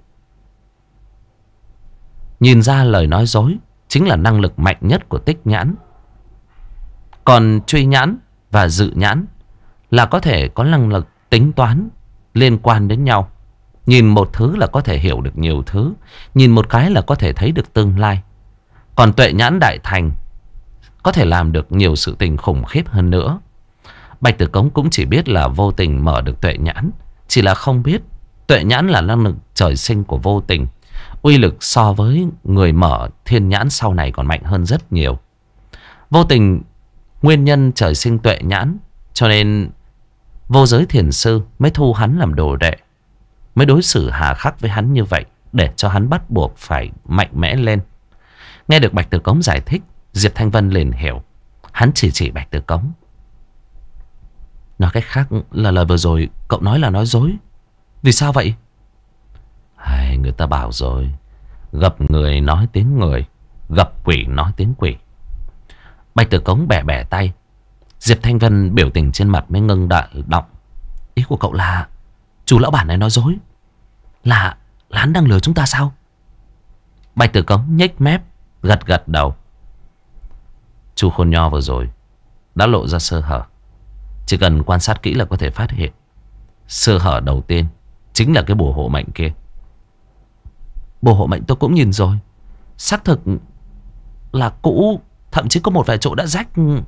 A: nhìn ra lời nói dối, chính là năng lực mạnh nhất của tích nhãn. Còn truy nhãn và dự nhãn là có thể có năng lực tính toán liên quan đến nhau. Nhìn một thứ là có thể hiểu được nhiều thứ, nhìn một cái là có thể thấy được tương lai. Còn tuệ nhãn đại thành có thể làm được nhiều sự tình khủng khiếp hơn nữa. Bạch Tử Cống cũng chỉ biết là Vô Tình mở được tuệ nhãn, chỉ là không biết tuệ nhãn là năng lực trời sinh của Vô Tình. Uy lực so với người mở thiên nhãn sau này còn mạnh hơn rất nhiều. Vô Tình nguyên nhân trời sinh tuệ nhãn, cho nên Vô Giới Thiền Sư mới thu hắn làm đồ đệ, mới đối xử hà khắc với hắn như vậy, để cho hắn bắt buộc phải mạnh mẽ lên. Nghe được Bạch Tử Cống giải thích, Diệp Thanh Vân liền hiểu. Hắn chỉ Bạch Tử Cống. Nói cách khác là lời vừa rồi cậu nói là nói dối. Vì sao vậy? Người ta bảo rồi, gặp người nói tiếng người, gặp quỷ nói tiếng quỷ. Bạch Tử Cống bẻ bẻ tay. Diệp Thanh Vân biểu tình trên mặt mới ngưng động. Ý của cậu là chú lão bản này nói dối, là hắn đang lừa chúng ta sao? Bạch Tử Cống nhếch mép, gật gật đầu. Chú Khôn Nho vừa rồi đã lộ ra sơ hở, chỉ cần quan sát kỹ là có thể phát hiện. Sơ hở đầu tiên chính là cái bùa hộ mệnh kia. Bùa hộ mệnh tôi cũng nhìn rồi, xác thực là cũ, thậm chí có một vài chỗ đã rách.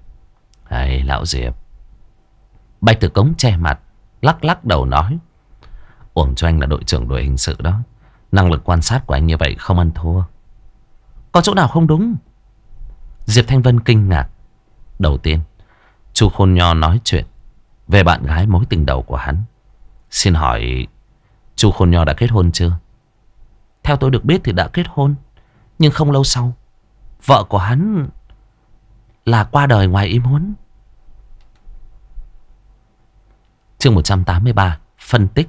A: Lão Diệp. Bạch Tử Cống che mặt, lắc lắc đầu nói. Uổng cho anh là đội trưởng đội hình sự đó, năng lực quan sát của anh như vậy không ăn thua. Có chỗ nào không đúng? Diệp Thanh Vân kinh ngạc. Đầu tiên, chú Khôn Nho nói chuyện về bạn gái mối tình đầu của hắn. Xin hỏi chú Khôn Nho đã kết hôn chưa? Theo tôi được biết thì đã kết hôn, nhưng không lâu sau vợ của hắn là qua đời ngoài ý muốn. Chương 183 phân tích.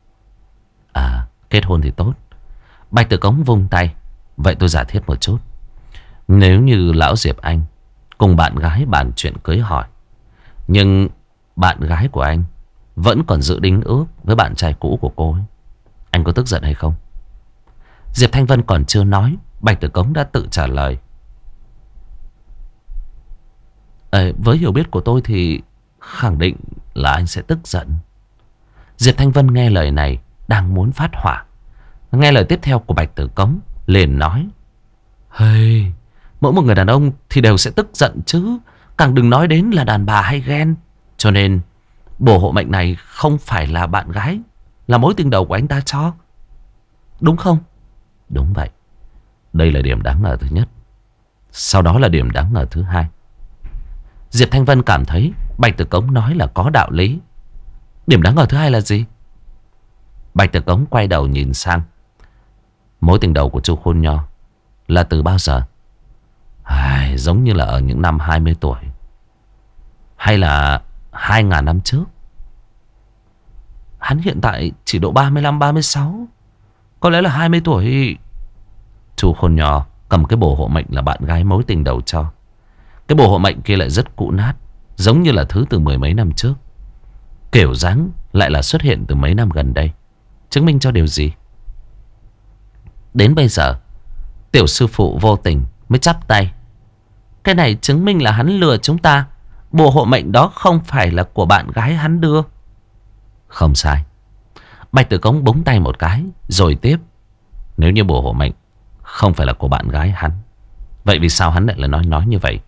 A: Kết hôn thì tốt. Bạch Tử Cống vung tay. Vậy tôi giả thiết một chút. Nếu như lão Diệp anh cùng bạn gái bàn chuyện cưới hỏi, nhưng bạn gái của anh vẫn còn giữ đính ước với bạn trai cũ của cô ấy, anh có tức giận hay không? Diệp Thanh Vân còn chưa nói, Bạch Tử Cống đã tự trả lời. Với hiểu biết của tôi thì khẳng định là anh sẽ tức giận. Diệp Thanh Vân nghe lời này đang muốn phát hỏa. Nghe lời tiếp theo của Bạch Tử Cống liền nói. Mỗi một người đàn ông thì đều sẽ tức giận chứ, càng đừng nói đến là đàn bà hay ghen. Cho nên bùa hộ mệnh này không phải là bạn gái, là mối tình đầu của anh ta cho, đúng không? Đúng vậy. Đây là điểm đáng ngờ thứ nhất. Sau đó là điểm đáng ngờ thứ hai. Diệp Thanh Vân cảm thấy Bạch Tử Cống nói là có đạo lý. Điểm đáng ngờ thứ hai là gì? Bạch Tử Cống quay đầu nhìn sang. Mối tình đầu của chú Khôn Nho là từ bao giờ? Giống như là ở những năm 20 tuổi, hay là 2.000 năm trước. Hắn hiện tại chỉ độ 35-36, có lẽ là 20 tuổi. Chú Khôn Nho cầm cái bùa hộ mệnh là bạn gái mối tình đầu cho. Cái bùa hộ mệnh kia lại rất cũ nát, giống như là thứ từ mười mấy năm trước. Kiểu dáng lại là xuất hiện từ mấy năm gần đây. Chứng minh cho điều gì? Đến bây giờ tiểu sư phụ Vô Tình mới chắp tay. Cái này chứng minh là hắn lừa chúng ta. Bùa hộ mệnh đó không phải là của bạn gái hắn đưa. Không sai. Bạch Tử Cống búng tay một cái rồi tiếp. Nếu như bùa hộ mệnh không phải là của bạn gái hắn. Vậy vì sao hắn lại là nói như vậy?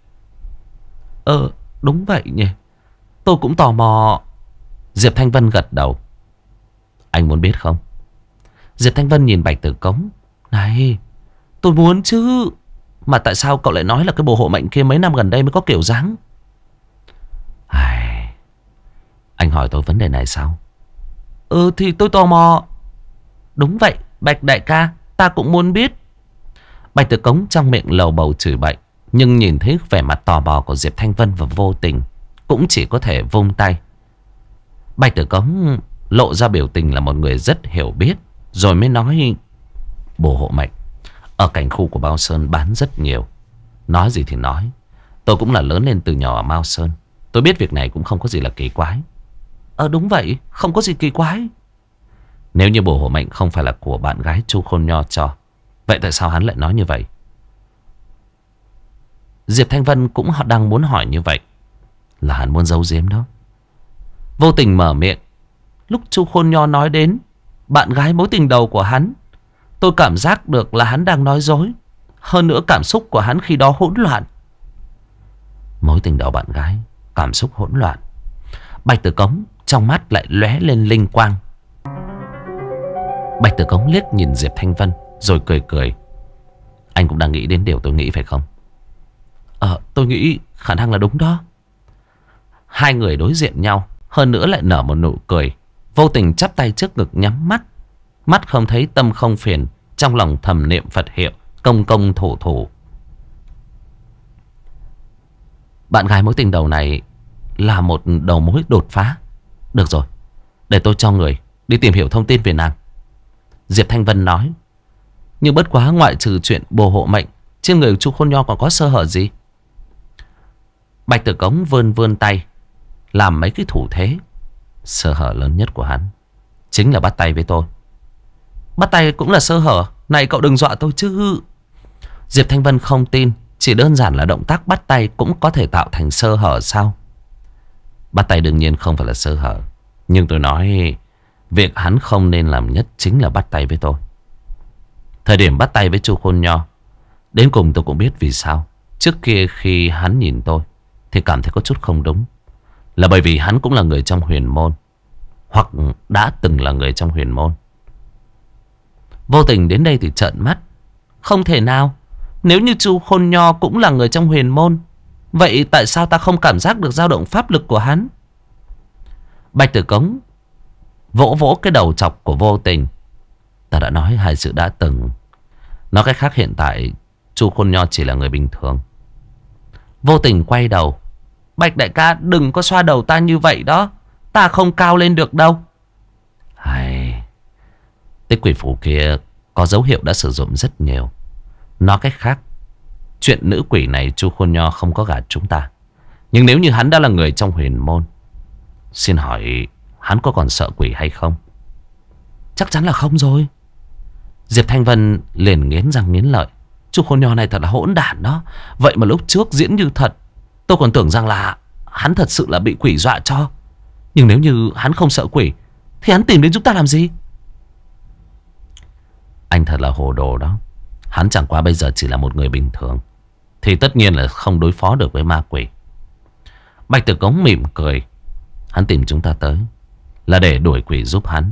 A: Đúng vậy nhỉ. Tôi cũng tò mò. Diệp Thanh Vân gật đầu. Anh muốn biết không? Diệp Thanh Vân nhìn Bạch Tử Cống. Này, tôi muốn chứ. Mà tại sao cậu lại nói là cái bồ hộ mệnh kia mấy năm gần đây mới có kiểu dáng? Anh hỏi tôi vấn đề này sao? Thì tôi tò mò. Đúng vậy, Bạch đại ca, ta cũng muốn biết. Bạch Tử Cống trong miệng lầu bầu chửi bậy, nhưng nhìn thấy vẻ mặt tò mò của Diệp Thanh Vân và Vô Tình, cũng chỉ có thể vung tay. Bạch Tử Cống lộ ra biểu tình là một người rất hiểu biết, rồi mới nói: bồ hộ mệnh ở cảnh khu của Mao Sơn bán rất nhiều. Nói gì thì nói, tôi cũng là lớn lên từ nhỏ ở Mao Sơn. Tôi biết việc này cũng không có gì là kỳ quái. Đúng vậy, không có gì kỳ quái. Nếu như bồ hộ mệnh không phải là của bạn gái Chu Khôn Nho cho, vậy tại sao hắn lại nói như vậy? Diệp Thanh Vân cũng đang muốn hỏi như vậy. Là hắn muốn giấu giếm đó. Vô Tình mở miệng. Lúc Chu Khôn Nho nói đến bạn gái mối tình đầu của hắn, tôi cảm giác được là hắn đang nói dối. Hơn nữa cảm xúc của hắn khi đó hỗn loạn. Mối tình đầu bạn gái, cảm xúc hỗn loạn. Bạch Tử Cống trong mắt lại lóe lên linh quang. Bạch Tử Cống liếc nhìn Diệp Thanh Vân rồi cười cười. Anh cũng đang nghĩ đến điều tôi nghĩ phải không? Tôi nghĩ khả năng là đúng đó. Hai người đối diện nhau, hơn nữa lại nở một nụ cười. Vô Tình chắp tay trước ngực nhắm mắt. Mắt không thấy tâm không phiền, trong lòng thầm niệm Phật hiệu, công công thủ thủ. Bạn gái mối tình đầu này là một đầu mối đột phá. Được rồi, để tôi cho người đi tìm hiểu thông tin về nàng. Diệp Thanh Vân nói. Nhưng bất quá ngoại trừ chuyện bồ hộ mệnh, trên người Chu Khôn Nho còn có sơ hở gì? Bạch Tử Cống vươn tay, làm mấy cái thủ thế. Sơ hở lớn nhất của hắn chính là bắt tay với tôi. Bắt tay cũng là sơ hở? Này cậu đừng dọa tôi chứ. Diệp Thanh Vân không tin. Chỉ đơn giản là động tác bắt tay cũng có thể tạo thành sơ hở sao? Bắt tay đương nhiên không phải là sơ hở, nhưng tôi nói việc hắn không nên làm nhất chính là bắt tay với tôi. Thời điểm bắt tay với Chu Khôn Nho, đến cùng tôi cũng biết vì sao. Trước kia khi hắn nhìn tôi thì cảm thấy có chút không đúng, là bởi vì hắn cũng là người trong huyền môn, hoặc đã từng là người trong huyền môn. Vô Tình đến đây thì trợn mắt. Không thể nào. Nếu như Chu Khôn Nho cũng là người trong huyền môn, vậy tại sao ta không cảm giác được dao động pháp lực của hắn? Bạch Tử Cống vỗ vỗ cái đầu chọc của Vô Tình. Ta đã nói hai sự đã từng. Nói cách khác, hiện tại Chu Khôn Nho chỉ là người bình thường. Vô Tình quay đầu. Bạch đại ca đừng có xoa đầu ta như vậy đó. Ta không cao lên được đâu. Tích quỷ phủ kia có dấu hiệu đã sử dụng rất nhiều. Nói cách khác, chuyện nữ quỷ này Chu Khôn Nho không có gạt chúng ta. Nhưng nếu như hắn đã là người trong huyền môn, xin hỏi hắn có còn sợ quỷ hay không? Chắc chắn là không rồi. Diệp Thanh Vân liền nghiến răng nghiến lợi. Chu Khôn Nho này thật là hỗn đản đó. Vậy mà lúc trước diễn như thật, tôi còn tưởng rằng là hắn thật sự là bị quỷ dọa cho. Nhưng nếu như hắn không sợ quỷ thì hắn tìm đến chúng ta làm gì? Anh thật là hồ đồ đó. Hắn chẳng qua bây giờ chỉ là một người bình thường, thì tất nhiên là không đối phó được với ma quỷ. Bạch Tử Cống mỉm cười. Hắn tìm chúng ta tới là để đuổi quỷ giúp hắn.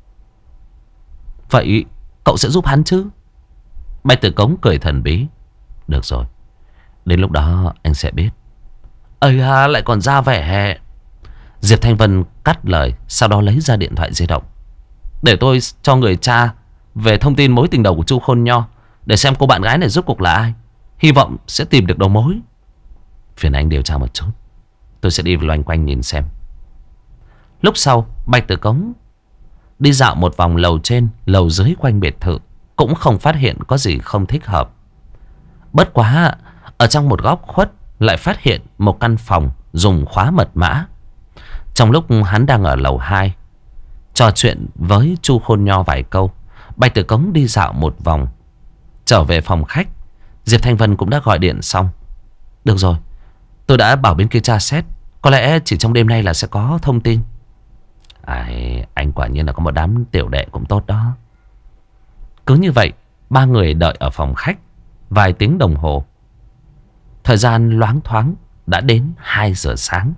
A: Vậy cậu sẽ giúp hắn chứ? Bạch Tử Cống cười thần bí. Được rồi, đến lúc đó anh sẽ biết. Lại còn ra vẻ. Diệp Thanh Vân cắt lời, sau đó lấy ra điện thoại di động. Để tôi cho người tra về thông tin mối tình đầu của Chu Khôn Nho, để xem cô bạn gái này rốt cuộc là ai. Hy vọng sẽ tìm được đầu mối. Phiền anh điều tra một chút, tôi sẽ đi loanh quanh nhìn xem. Lúc sau Bạch Tử Cống đi dạo một vòng lầu trên lầu dưới quanh biệt thự, cũng không phát hiện có gì không thích hợp. Bất quá ở trong một góc khuất lại phát hiện một căn phòng dùng khóa mật mã. Trong lúc hắn đang ở lầu 2 trò chuyện với Chu Khôn Nho vài câu, Bạch Tử Cống đi dạo một vòng trở về phòng khách. Diệp Thanh Vân cũng đã gọi điện xong. Được rồi, tôi đã bảo bên kia tra xét, có lẽ chỉ trong đêm nay là sẽ có thông tin. Anh quả nhiên là có một đám tiểu đệ cũng tốt đó. Cứ như vậy ba người đợi ở phòng khách vài tiếng đồng hồ. Thời gian loáng thoáng đã đến 2 giờ sáng.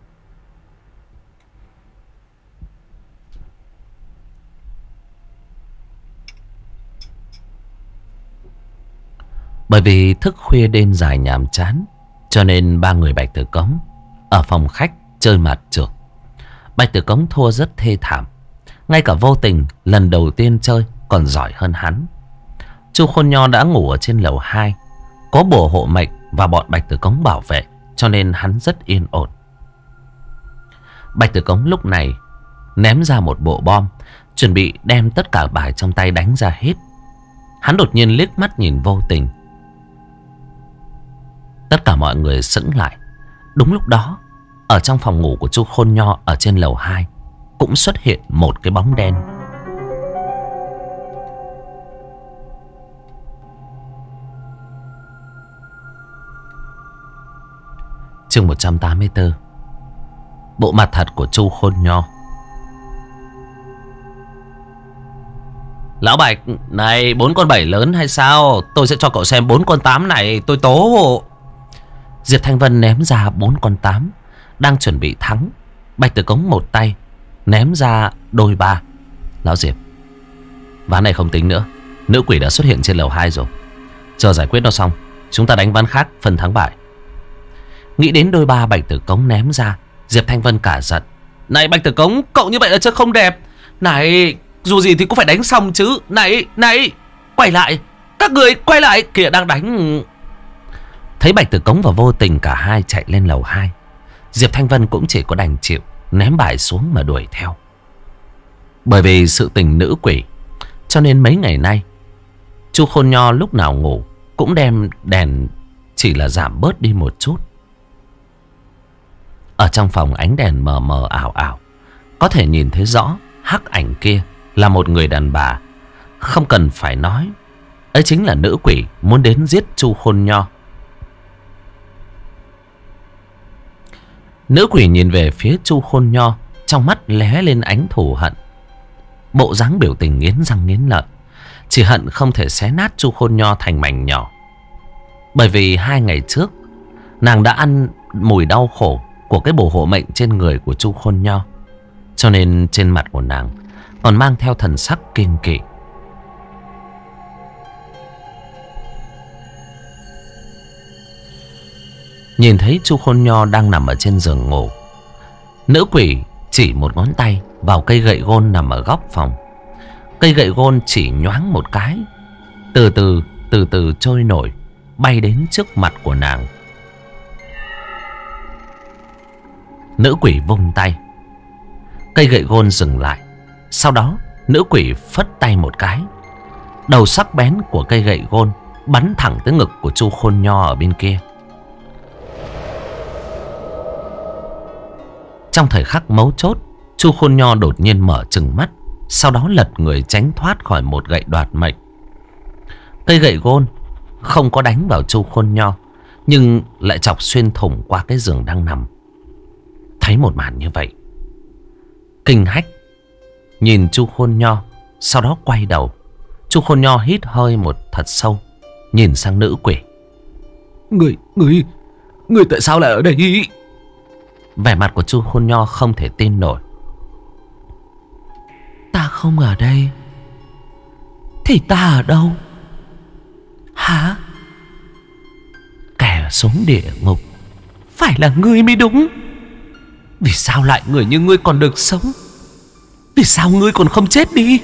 A: Bởi vì thức khuya đêm dài nhàm chán, cho nên ba người Bạch Tử Cống ở phòng khách chơi mặt trược. Bạch Tử Cống thua rất thê thảm. Ngay cả Vô Tình lần đầu tiên chơi còn giỏi hơn hắn. Chu Khôn Nho đã ngủ ở trên lầu 2. Có bùa hộ mệnh và bọn Bạch Tử Cống bảo vệ, cho nên hắn rất yên ổn. Bạch Tử Cống lúc này ném ra một bộ bom, chuẩn bị đem tất cả bài trong tay đánh ra hết. Hắn đột nhiên liếc mắt nhìn Vô Tình. Tất cả mọi người sững lại. Đúng lúc đó, ở trong phòng ngủ của Chu Khôn Nho ở trên lầu 2 cũng xuất hiện một cái bóng đen. Chương 184. Bộ mặt thật của Chu Khôn Nho. Lão Bạch, này 4 con 7 lớn hay sao? Tôi sẽ cho cậu xem 4 con 8 này, tôi tố. Diệp Thanh Vân ném ra 4 con 8, đang chuẩn bị thắng. Bạch Tử Cống một tay ném ra đôi 3. Lão Diệp, ván này không tính nữa. Nữ quỷ đã xuất hiện trên lầu 2 rồi. Chờ giải quyết nó xong, chúng ta đánh ván khác phân thắng bại. Nghĩ đến đôi 3 Bạch Tử Cống ném ra, Diệp Thanh Vân cả giận. Này Bạch Tử Cống, cậu như vậy là chơi không đẹp. Này, dù gì thì cũng phải đánh xong chứ. Này, quay lại. Các người quay lại, kìa đang đánh. Thấy Bạch Tử Cống và Vô Tình cả hai chạy lên lầu 2, Diệp Thanh Vân cũng chỉ có đành chịu, ném bài xuống mà đuổi theo. Bởi vì sự tình nữ quỷ, cho nên mấy ngày nay Chu Khôn Nho lúc nào ngủ cũng đem đèn chỉ là giảm bớt đi một chút. Ở trong phòng ánh đèn mờ mờ ảo ảo, có thể nhìn thấy rõ hắc ảnh kia là một người đàn bà. Không cần phải nói, ấy chính là nữ quỷ muốn đến giết Chu Khôn Nho. Nữ quỷ nhìn về phía Chu Khôn Nho, trong mắt lóe lên ánh thù hận. Bộ dáng biểu tình nghiến răng nghiến lợi, chỉ hận không thể xé nát Chu Khôn Nho thành mảnh nhỏ. Bởi vì 2 ngày trước nàng đã ăn mùi đau khổ của cái bùa hộ mệnh trên người của Chu Khôn Nho, cho nên trên mặt của nàng còn mang theo thần sắc kiêng kỵ. Nhìn thấy Chu Khôn Nho đang nằm ở trên giường ngủ, nữ quỷ chỉ một ngón tay vào cây gậy gôn nằm ở góc phòng. Cây gậy gôn chỉ nhoáng một cái, từ từ trôi nổi, bay đến trước mặt của nàng. Nữ quỷ vung tay, cây gậy gôn dừng lại. Sau đó nữ quỷ phất tay một cái, đầu sắc bén của cây gậy gôn bắn thẳng tới ngực của Chu Khôn Nho ở bên kia. Trong thời khắc mấu chốt, Chu Khôn Nho đột nhiên mở trừng mắt, sau đó lật người tránh thoát khỏi một gậy đoạt mệnh. Cây gậy gôn không có đánh vào Chu Khôn Nho, nhưng lại chọc xuyên thủng qua cái giường đang nằm. Thấy một màn như vậy, kinh hách nhìn Chu Khôn Nho, sau đó quay đầu. Chu Khôn Nho hít hơi một thật sâu, nhìn sang nữ quỷ. Người tại sao lại ở đây? Vẻ mặt của Chu Khôn Nho không thể tin nổi. Ta không ở đây thì ta ở đâu? Hả? Kẻ xuống địa ngục phải là ngươi mới đúng. Vì sao lại người như ngươi còn được sống? Vì sao ngươi còn không chết đi?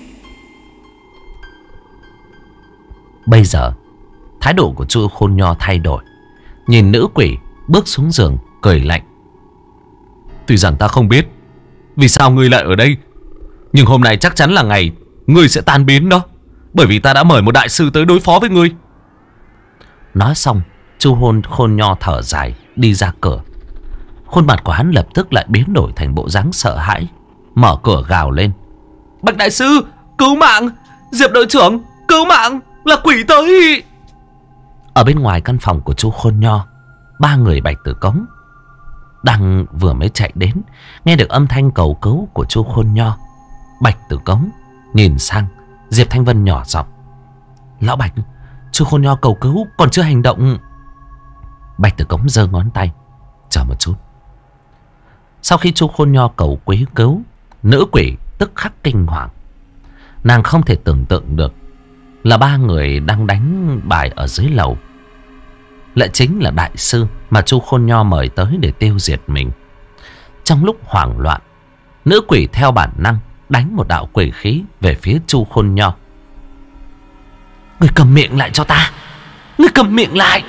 A: Bây giờ thái độ của Chu Khôn Nho thay đổi, nhìn nữ quỷ bước xuống giường, cười lạnh. Tuy rằng ta không biết vì sao ngươi lại ở đây, nhưng hôm nay chắc chắn là ngày ngươi sẽ tan biến đó. Bởi vì ta đã mời một đại sư tới đối phó với ngươi. Nói xong, Chu Khôn Nho thở dài đi ra cửa. Khuôn mặt của hắn lập tức lại biến đổi thành bộ dáng sợ hãi, mở cửa gào lên. Bạch đại sư, cứu mạng! Diệp đội trưởng, cứu mạng! Là quỷ tới! Ở bên ngoài căn phòng của Chu Khôn Nho, 3 người Bạch Tử Cống đang vừa mới chạy đến, nghe được âm thanh cầu cứu của Chu Khôn Nho. Bạch Tử Cống nhìn sang Diệp Thanh Vân nhỏ giọng. Lão Bạch, chú khôn nho cầu cứu còn chưa hành động. Bạch Tử Cống giơ ngón tay. Chờ một chút. Sau khi chú khôn nho cầu quý cứu, nữ quỷ tức khắc kinh hoàng. Nàng không thể tưởng tượng được là ba người đang đánh bài ở dưới lầu lại chính là đại sư mà chú khôn nho mời tới để tiêu diệt mình. Trong lúc hoảng loạn, nữ quỷ theo bản năng đánh một đạo quỷ khí về phía chú khôn nho. Ngươi cầm miệng lại cho ta. Ngươi cầm miệng lại.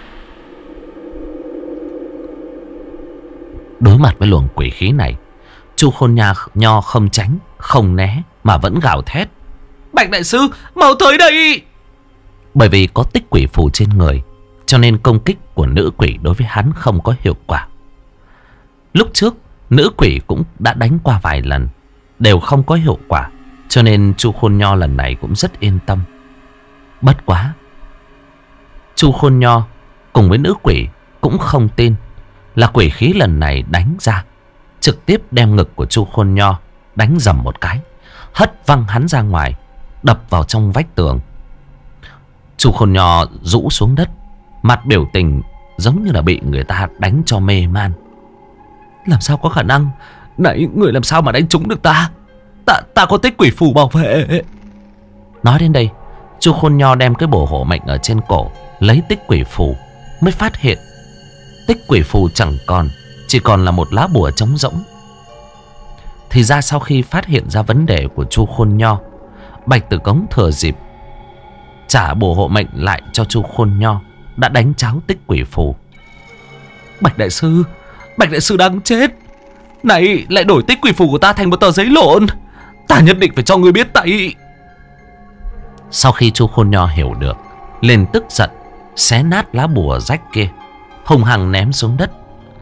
A: Đối mặt với luồng quỷ khí này, chú khôn nho không tránh không né mà vẫn gào thét. Bạch đại sư, mau tới đây. Bởi vì có tích quỷ phù trên người, cho nên công kích của nữ quỷ đối với hắn không có hiệu quả. Lúc trước nữ quỷ cũng đã đánh qua vài lần, đều không có hiệu quả, cho nên chú khôn nho lần này cũng rất yên tâm. Bất quá, chú khôn nho cùng với nữ quỷ cũng không tin là quỷ khí lần này đánh ra trực tiếp đem ngực của chú khôn nho đánh dầm một cái, hất văng hắn ra ngoài, đập vào trong vách tường. Chú khôn nho rũ xuống đất, mặt biểu tình giống như là bị người ta đánh cho mê man. Làm sao có khả năng? Nãy người làm sao mà đánh trúng được ta? Ta có tích quỷ phù bảo vệ. Nói đến đây, chú khôn nho đem cái bổ hộ mệnh ở trên cổ lấy tích quỷ phù, mới phát hiện tích quỷ phù chẳng còn, chỉ còn là một lá bùa trống rỗng. Thì ra sau khi phát hiện ra vấn đề của chú khôn nho, Bạch Tử Cống thừa dịp trả bùa hộ mệnh lại cho chú khôn nho, đã đánh cháo tích quỷ phù. Bạch đại sư đang chết. Này lại đổi tích quỷ phù của ta thành một tờ giấy lộn. Ta nhất định phải cho ngươi biết tại. Sau khi chú khôn nho hiểu được, liền tức giận xé nát lá bùa rách kia, hùng hăng ném xuống đất.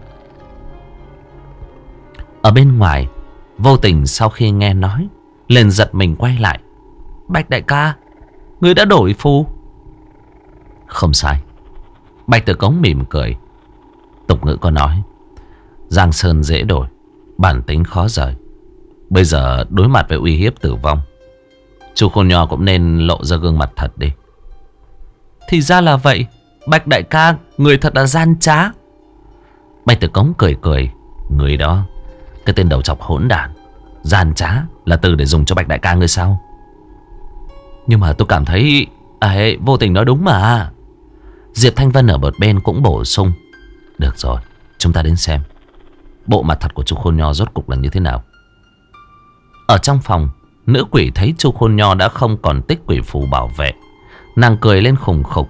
A: Ở bên ngoài, Vô Tình sau khi nghe nói, liền giật mình quay lại. Bạch đại ca, ngươi đã đổi phù? Không sai. Bạch Tử Cống mỉm cười. Tục ngữ có nói, giang sơn dễ đổi, bản tính khó rời. Bây giờ đối mặt với uy hiếp tử vong, chú khôn nho cũng nên lộ ra gương mặt thật đi. Thì ra là vậy. Bạch đại ca, người thật là gian trá. Bạch Tử Cống cười cười. Người đó, cái tên đầu chọc hỗn đản. Gian trá là từ để dùng cho Bạch đại ca ngươi sao? Nhưng mà tôi cảm thấy Vô Tình nói đúng mà. Diệp Thanh Vân ở một bên cũng bổ sung. Được rồi, chúng ta đến xem bộ mặt thật của chú khôn nho rốt cục là như thế nào. Ở trong phòng, nữ quỷ thấy chú khôn nho đã không còn tích quỷ phù bảo vệ, nàng cười lên khùng khục.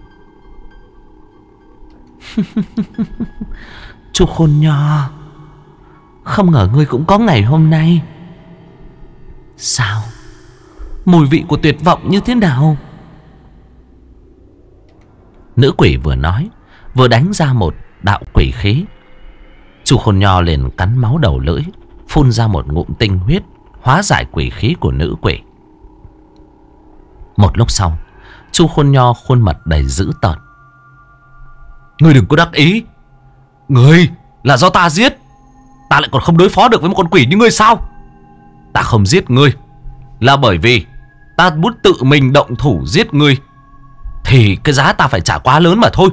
A: Chú khôn nho, không ngờ ngươi cũng có ngày hôm nay. Sao? Mùi vị của tuyệt vọng như thế nào? Nữ quỷ vừa nói, vừa đánh ra một đạo quỷ khí. Chú khôn nho liền cắn máu đầu lưỡi, phun ra một ngụm tinh huyết, hóa giải quỷ khí của nữ quỷ. Một lúc sau, chú khôn nho khuôn mặt đầy dữ tợn. Ngươi đừng có đắc ý. Ngươi là do ta giết. Ta lại còn không đối phó được với một con quỷ như ngươi sao? Ta không giết ngươi là bởi vì ta muốn tự mình động thủ giết ngươi, thì cái giá ta phải trả quá lớn mà thôi.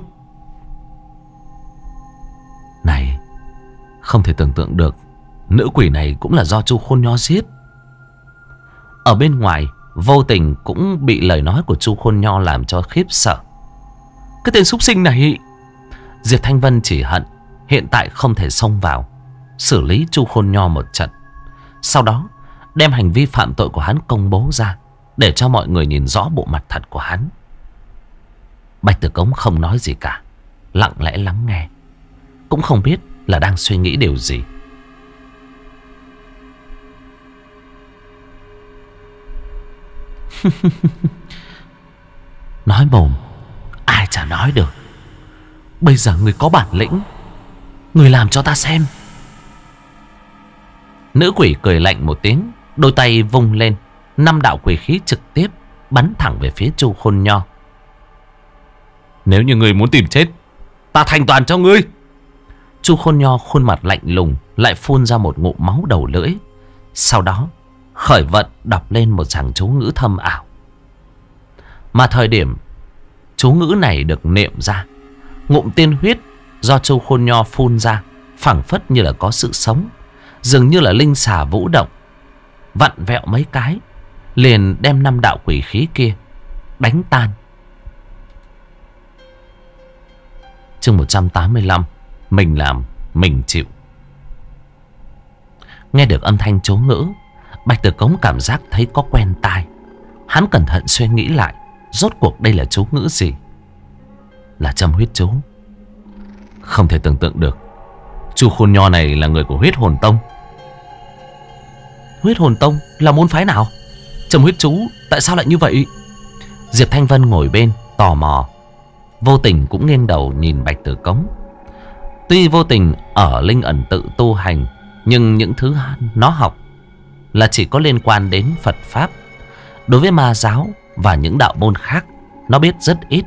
A: Này, không thể tưởng tượng được nữ quỷ này cũng là do chú khôn nho giết. Ở bên ngoài, Vô Tình cũng bị lời nói của chú khôn nho làm cho khiếp sợ. Cái tên súc sinh này. Diệp Thanh Vân chỉ hận hiện tại không thể xông vào xử lý chú khôn nho một trận, sau đó đem hành vi phạm tội của hắn công bố ra, để cho mọi người nhìn rõ bộ mặt thật của hắn. Bạch Tử Cống không nói gì cả, lặng lẽ lắng nghe, cũng không biết là đang suy nghĩ điều gì. Nói mồm ai chả nói được. Bây giờ người có bản lĩnh, người làm cho ta xem. Nữ quỷ cười lạnh một tiếng, đôi tay vung lên, 5 đạo quỷ khí trực tiếp bắn thẳng về phía chú khôn nho. Nếu như người muốn tìm chết, ta thành toàn cho ngươi. Chú khôn nho khuôn mặt lạnh lùng, lại phun ra một ngụm máu đầu lưỡi. Sau đó khởi vận đọc lên một tràng chú ngữ thâm ảo. Mà thời điểm chú ngữ này được niệm ra, ngụm tiên huyết do Chu Khôn Nho phun ra phảng phất như là có sự sống, dường như là linh xà vũ động, vặn vẹo mấy cái liền đem 5 đạo quỷ khí kia đánh tan. Chương 185. Mình làm mình chịu. Nghe được âm thanh chú ngữ, Bạch Tử Cống cảm giác thấy có quen tai. Hắn cẩn thận suy nghĩ lại, rốt cuộc đây là chú ngữ gì? Là châm huyết chú. Không thể tưởng tượng được Chu Khôn Nho này là người của Huyết Hồn Tông. Huyết Hồn Tông là môn phái nào? Châm huyết chú tại sao lại như vậy? Diệp Thanh Vân ngồi bên tò mò, vô tình cũng nghiêng đầu nhìn Bạch Tử Cống. Tuy vô tình ở linh ẩn tự tu hành, nhưng những thứ nó học là chỉ có liên quan đến Phật Pháp. Đối với ma giáo và những đạo môn khác, nó biết rất ít.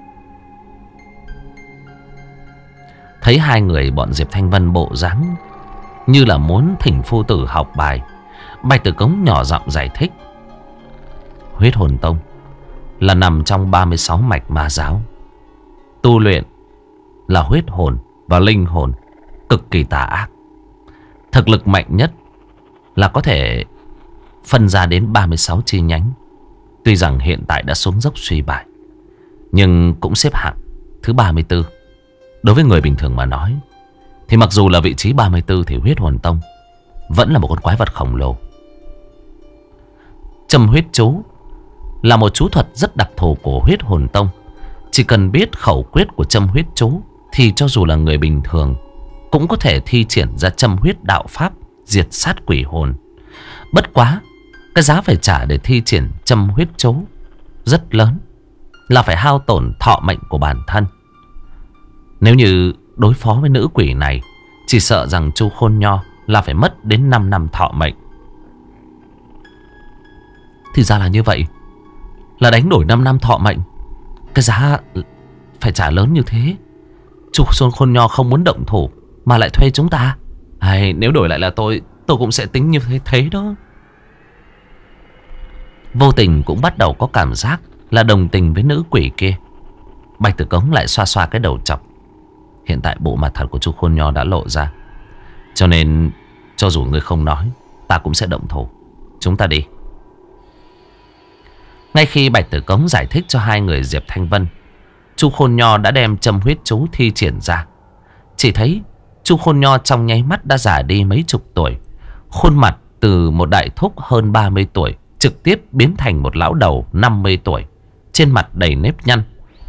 A: Thấy hai người bọn Diệp Thanh Vân bộ dáng như là muốn thỉnh phu tử học bài, Bạch Tử Cống nhỏ giọng giải thích. Huyết Hồn Tông là nằm trong 36 mạch ma giáo. Tu luyện là huyết hồn và linh hồn, cực kỳ tà ác. Thực lực mạnh nhất là có thể phân ra đến 36 chi nhánh. Tuy rằng hiện tại đã xuống dốc suy bại, nhưng cũng xếp hạng thứ 34. Đối với người bình thường mà nói, thì mặc dù là vị trí 34 thì Huyết Hồn Tông vẫn là một con quái vật khổng lồ. Châm huyết chú là một chú thuật rất đặc thù của Huyết Hồn Tông. Chỉ cần biết khẩu quyết của châm huyết chú thì cho dù là người bình thường cũng có thể thi triển ra châm huyết đạo pháp diệt sát quỷ hồn. Bất quá, cái giá phải trả để thi triển châm huyết chú rất lớn, là phải hao tổn thọ mệnh của bản thân. Nếu như đối phó với nữ quỷ này, chỉ sợ rằng Chu Khôn Nho là phải mất đến 5 năm thọ mệnh. Thì ra là như vậy, là đánh đổi 5 năm thọ mệnh. Cái giá phải trả lớn như thế. Chu Khôn Nho không muốn động thủ mà lại thuê chúng ta. Nếu đổi lại là tôi cũng sẽ tính như thế đó. Vô tình cũng bắt đầu có cảm giác là đồng tình với nữ quỷ kia. Bạch Tử Cống lại xoa xoa cái đầu chọc. Hiện tại bộ mặt thật của Chu Khôn Nho đã lộ ra, cho nên cho dù ngươi không nói, ta cũng sẽ động thủ. Chúng ta đi. Ngay khi Bạch Tử Cống giải thích cho hai người Diệp Thanh Vân, Chu Khôn Nho đã đem châm huyết chú thi triển ra. Chỉ thấy Chu Khôn Nho trong nháy mắt đã già đi mấy chục tuổi. Khuôn mặt từ một đại thúc hơn 30 tuổi trực tiếp biến thành một lão đầu 50 tuổi, trên mặt đầy nếp nhăn.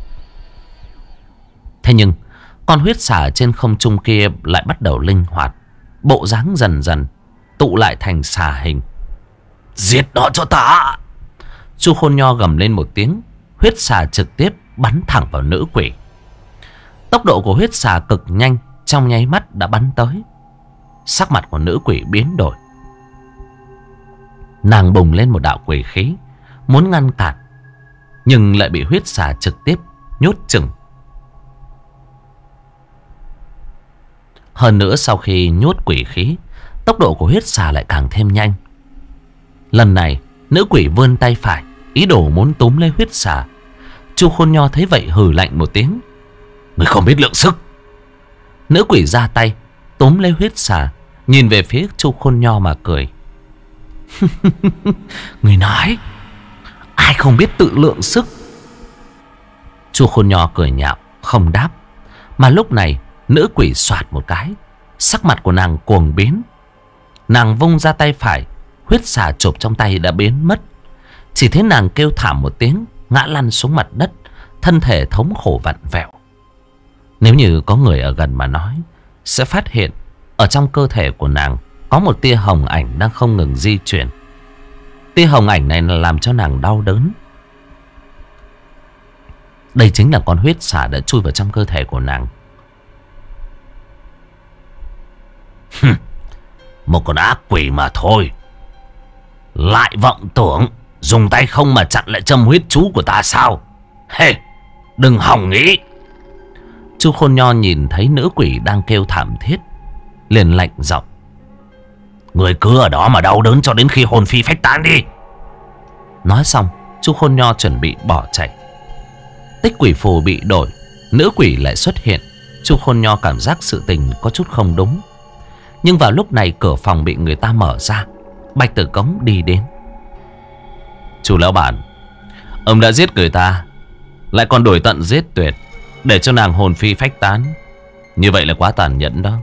A: Thế nhưng con huyết xà trên không trung kia lại bắt đầu linh hoạt, bộ dáng dần dần tụ lại thành xà hình. Giết nó cho ta! Chu Khôn Nho gầm lên một tiếng, huyết xà trực tiếp bắn thẳng vào nữ quỷ. Tốc độ của huyết xà cực nhanh, trong nháy mắt đã bắn tới. Sắc mặt của nữ quỷ biến đổi. Nàng bùng lên một đạo quỷ khí, muốn ngăn cản, nhưng lại bị huyết xà trực tiếp nhốt chừng. Hơn nữa, sau khi nhốt quỷ khí, tốc độ của huyết xà lại càng thêm nhanh. Lần này nữ quỷ vươn tay phải, ý đồ muốn túm lấy huyết xà. Chu Khôn Nho thấy vậy hừ lạnh một tiếng. Người không biết lượng sức. Nữ quỷ ra tay túm lấy huyết xà, nhìn về phía Chu Khôn Nho mà cười. Người nói ai không biết tự lượng sức. Chu Khôn Nho cười nhạo không đáp. Mà lúc này nữ quỷ xoạt một cái, sắc mặt của nàng cuồng biến. Nàng vung ra tay phải, huyết xà chộp trong tay đã biến mất. Chỉ thấy nàng kêu thảm một tiếng, ngã lăn xuống mặt đất, thân thể thống khổ vặn vẹo. Nếu như có người ở gần mà nói, sẽ phát hiện ở trong cơ thể của nàng có một tia hồng ảnh đang không ngừng di chuyển. Tia hồng ảnh này là làm cho nàng đau đớn. Đây chính là con huyết xà đã chui vào trong cơ thể của nàng. Một con ác quỷ mà thôi, lại vọng tưởng dùng tay không mà chặn lại châm huyết chú của ta sao? Đừng hòng nghĩ. Chu Khôn Nho nhìn thấy nữ quỷ đang kêu thảm thiết, liền lạnh giọng. Người cứ ở đó mà đau đớn cho đến khi hồn phi phách tán đi. Nói xong, Chu Khôn Nho chuẩn bị bỏ chạy. Tích quỷ phù bị đổi, nữ quỷ lại xuất hiện. Chu Khôn Nho cảm giác sự tình có chút không đúng. Nhưng vào lúc này cửa phòng bị người ta mở ra. Bạch Tử Cống đi đến. Chu lão bản, ông đã giết người ta, lại còn đổi tận giết tuyệt, để cho nàng hồn phi phách tán. Như vậy là quá tàn nhẫn đó.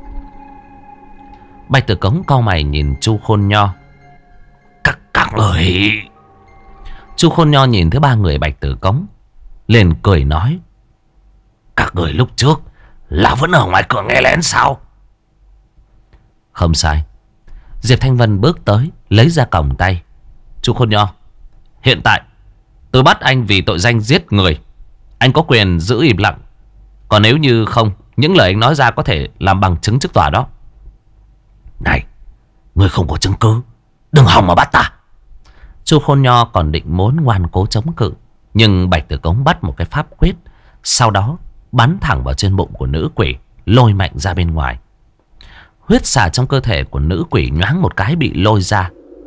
A: Bạch Tử Cống cau mày nhìn Chu Khôn Nho. Các người... Chu Khôn Nho nhìn thấy ba người Bạch Tử Cống, liền cười nói: các người lúc trước là vẫn ở ngoài cửa nghe lén sao? Không sai. Diệp Thanh Vân bước tới, lấy ra còng tay. Chu Khôn Nho, hiện tại tôi bắt anh vì tội danh giết người. Anh có quyền giữ im lặng. Còn nếu như không, những lời anh nói ra có thể làm bằng chứng trước tòa đó. Này, ngươi không có chứng cứ, đừng hòng mà bắt ta. Chu Khôn Nho còn định muốn ngoan cố chống cự, nhưng Bạch Tử Cống bắt một cái pháp quyết, sau đó bắn thẳng vào trên bụng của nữ quỷ, lôi mạnh ra bên ngoài. Huyết xà trong cơ thể của nữ quỷ nhoáng một cái bị lôi ra.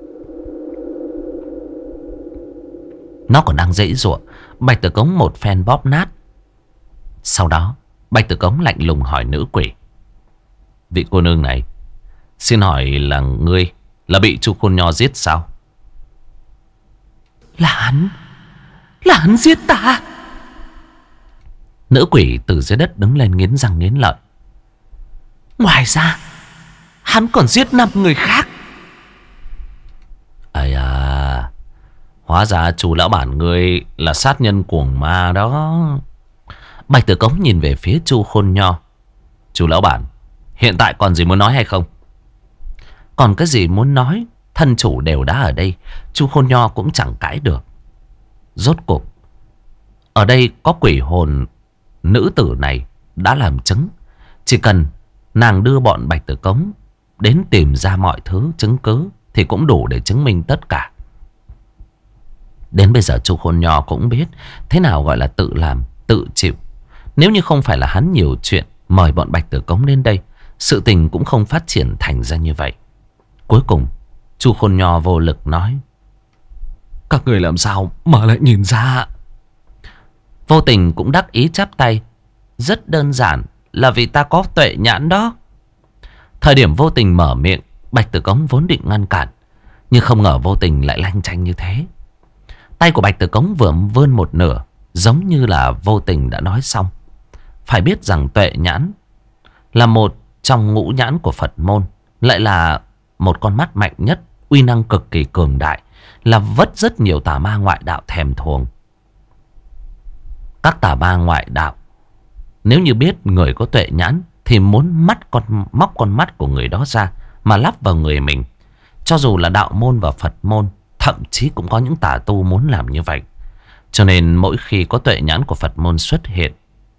A: Nó còn đang giãy giụa. Bạch Tử Cống một phen bóp nát. Sau đó Bạch Tử Cống lạnh lùng hỏi nữ quỷ: vị cô nương này, xin hỏi là ngươi là bị Chu Khôn Nho giết sao? Là hắn giết ta. Nữ quỷ từ dưới đất đứng lên nghiến răng nghiến lợi. Ngoài ra hắn còn giết 5 người khác. Ây à, hóa ra Chu lão bản ngươi là sát nhân cuồng ma đó. Bạch Tử Cống nhìn về phía Chu Khôn Nho. Chu lão bản, hiện tại còn gì muốn nói hay không? Còn cái gì muốn nói, thân chủ đều đã ở đây. Chu Khôn Nho cũng chẳng cãi được. Rốt cuộc ở đây có quỷ hồn nữ tử này đã làm chứng. Chỉ cần nàng đưa bọn Bạch Tử Cống đến tìm ra mọi thứ chứng cứ thì cũng đủ để chứng minh tất cả. Đến bây giờ Chu Khôn Nho cũng biết thế nào gọi là tự làm tự chịu. Nếu như không phải là hắn nhiều chuyện mời bọn Bạch Tử Cống đến đây, sự tình cũng không phát triển thành ra như vậy. Cuối cùng Chu Khôn Nho vô lực nói: các người làm sao mà lại nhìn ra? Vô Tình cũng đắc ý chắp tay: rất đơn giản, là vì ta có tuệ nhãn đó. Thời điểm Vô Tình mở miệng, Bạch Tử Cống vốn định ngăn cản, nhưng không ngờ Vô Tình lại lanh chanh như thế. Tay của Bạch Tử Cống vừa vươn một nửa, giống như là Vô Tình đã nói xong. Phải biết rằng tuệ nhãn là một trong ngũ nhãn của Phật môn, lại là một con mắt mạnh nhất, uy năng cực kỳ cường đại, là vất rất nhiều tà ma ngoại đạo thèm thuồng. Các tà ma ngoại đạo nếu như biết người có tuệ nhãn thì muốn móc con mắt của người đó ra mà lắp vào người mình. Cho dù là đạo môn và Phật môn, thậm chí cũng có những tà tu muốn làm như vậy. Cho nên mỗi khi có tuệ nhãn của Phật môn xuất hiện,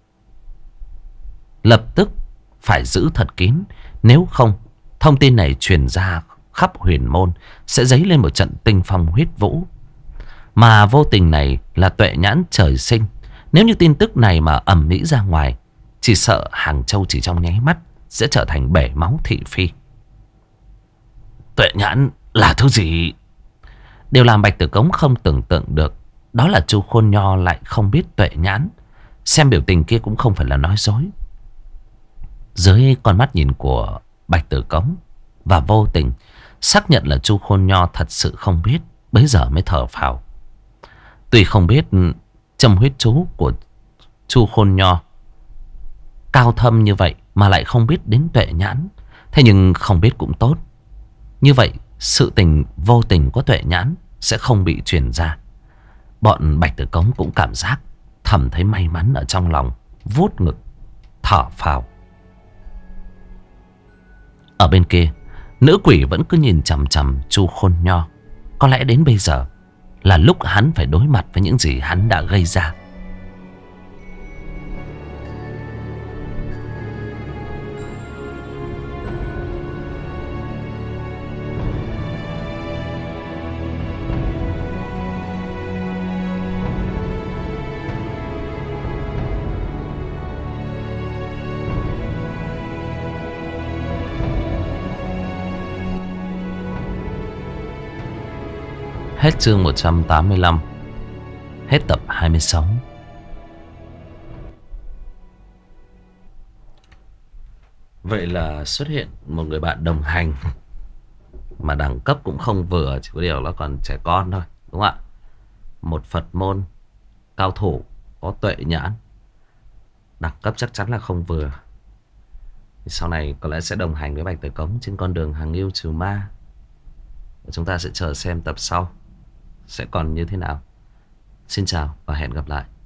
A: lập tức phải giữ thật kín. Nếu không, thông tin này truyền ra khắp huyền môn sẽ dấy lên một trận tinh phong huyết vũ. Mà Vô Tình này là tuệ nhãn trời sinh. Nếu như tin tức này mà ầm ĩ ra ngoài, chỉ sợ Hàng Châu chỉ trong nháy mắt sẽ trở thành bể máu thị phi. Tuệ nhãn là thứ gì? Điều làm Bạch Tử Cống không tưởng tượng được đó là Chu Khôn Nho lại không biết tuệ nhãn. Xem biểu tình kia cũng không phải là nói dối. Dưới con mắt nhìn của Bạch Tử Cống và Vô Tình, xác nhận là Chu Khôn Nho thật sự không biết, bấy giờ mới thở phào. Tuy không biết châm huyết chú của Chu Khôn Nho cao thâm như vậy mà lại không biết đến tuệ nhãn, thế nhưng không biết cũng tốt. Như vậy sự tình Vô Tình có tuệ nhãn sẽ không bị truyền ra. Bọn Bạch Tử Cống cũng cảm giác thầm thấy may mắn ở trong lòng, vuốt ngực thở phào. Ở bên kia, nữ quỷ vẫn cứ nhìn chằm chằm Chu Khôn Nho. Có lẽ đến bây giờ là lúc hắn phải đối mặt với những gì hắn đã gây ra. Hết chương 185. Hết tập 26. Vậy là xuất hiện một người bạn đồng hành mà đẳng cấp cũng không vừa, chỉ có điều nó còn trẻ con thôi, đúng không ạ? Một Phật môn cao thủ có tuệ nhãn, đẳng cấp chắc chắn là không vừa. Sau này có lẽ sẽ đồng hành với Bạch Tử Cống trên con đường hàng yêu trừ ma. Chúng ta sẽ chờ xem tập sau sẽ còn như thế nào. Xin chào và hẹn gặp lại.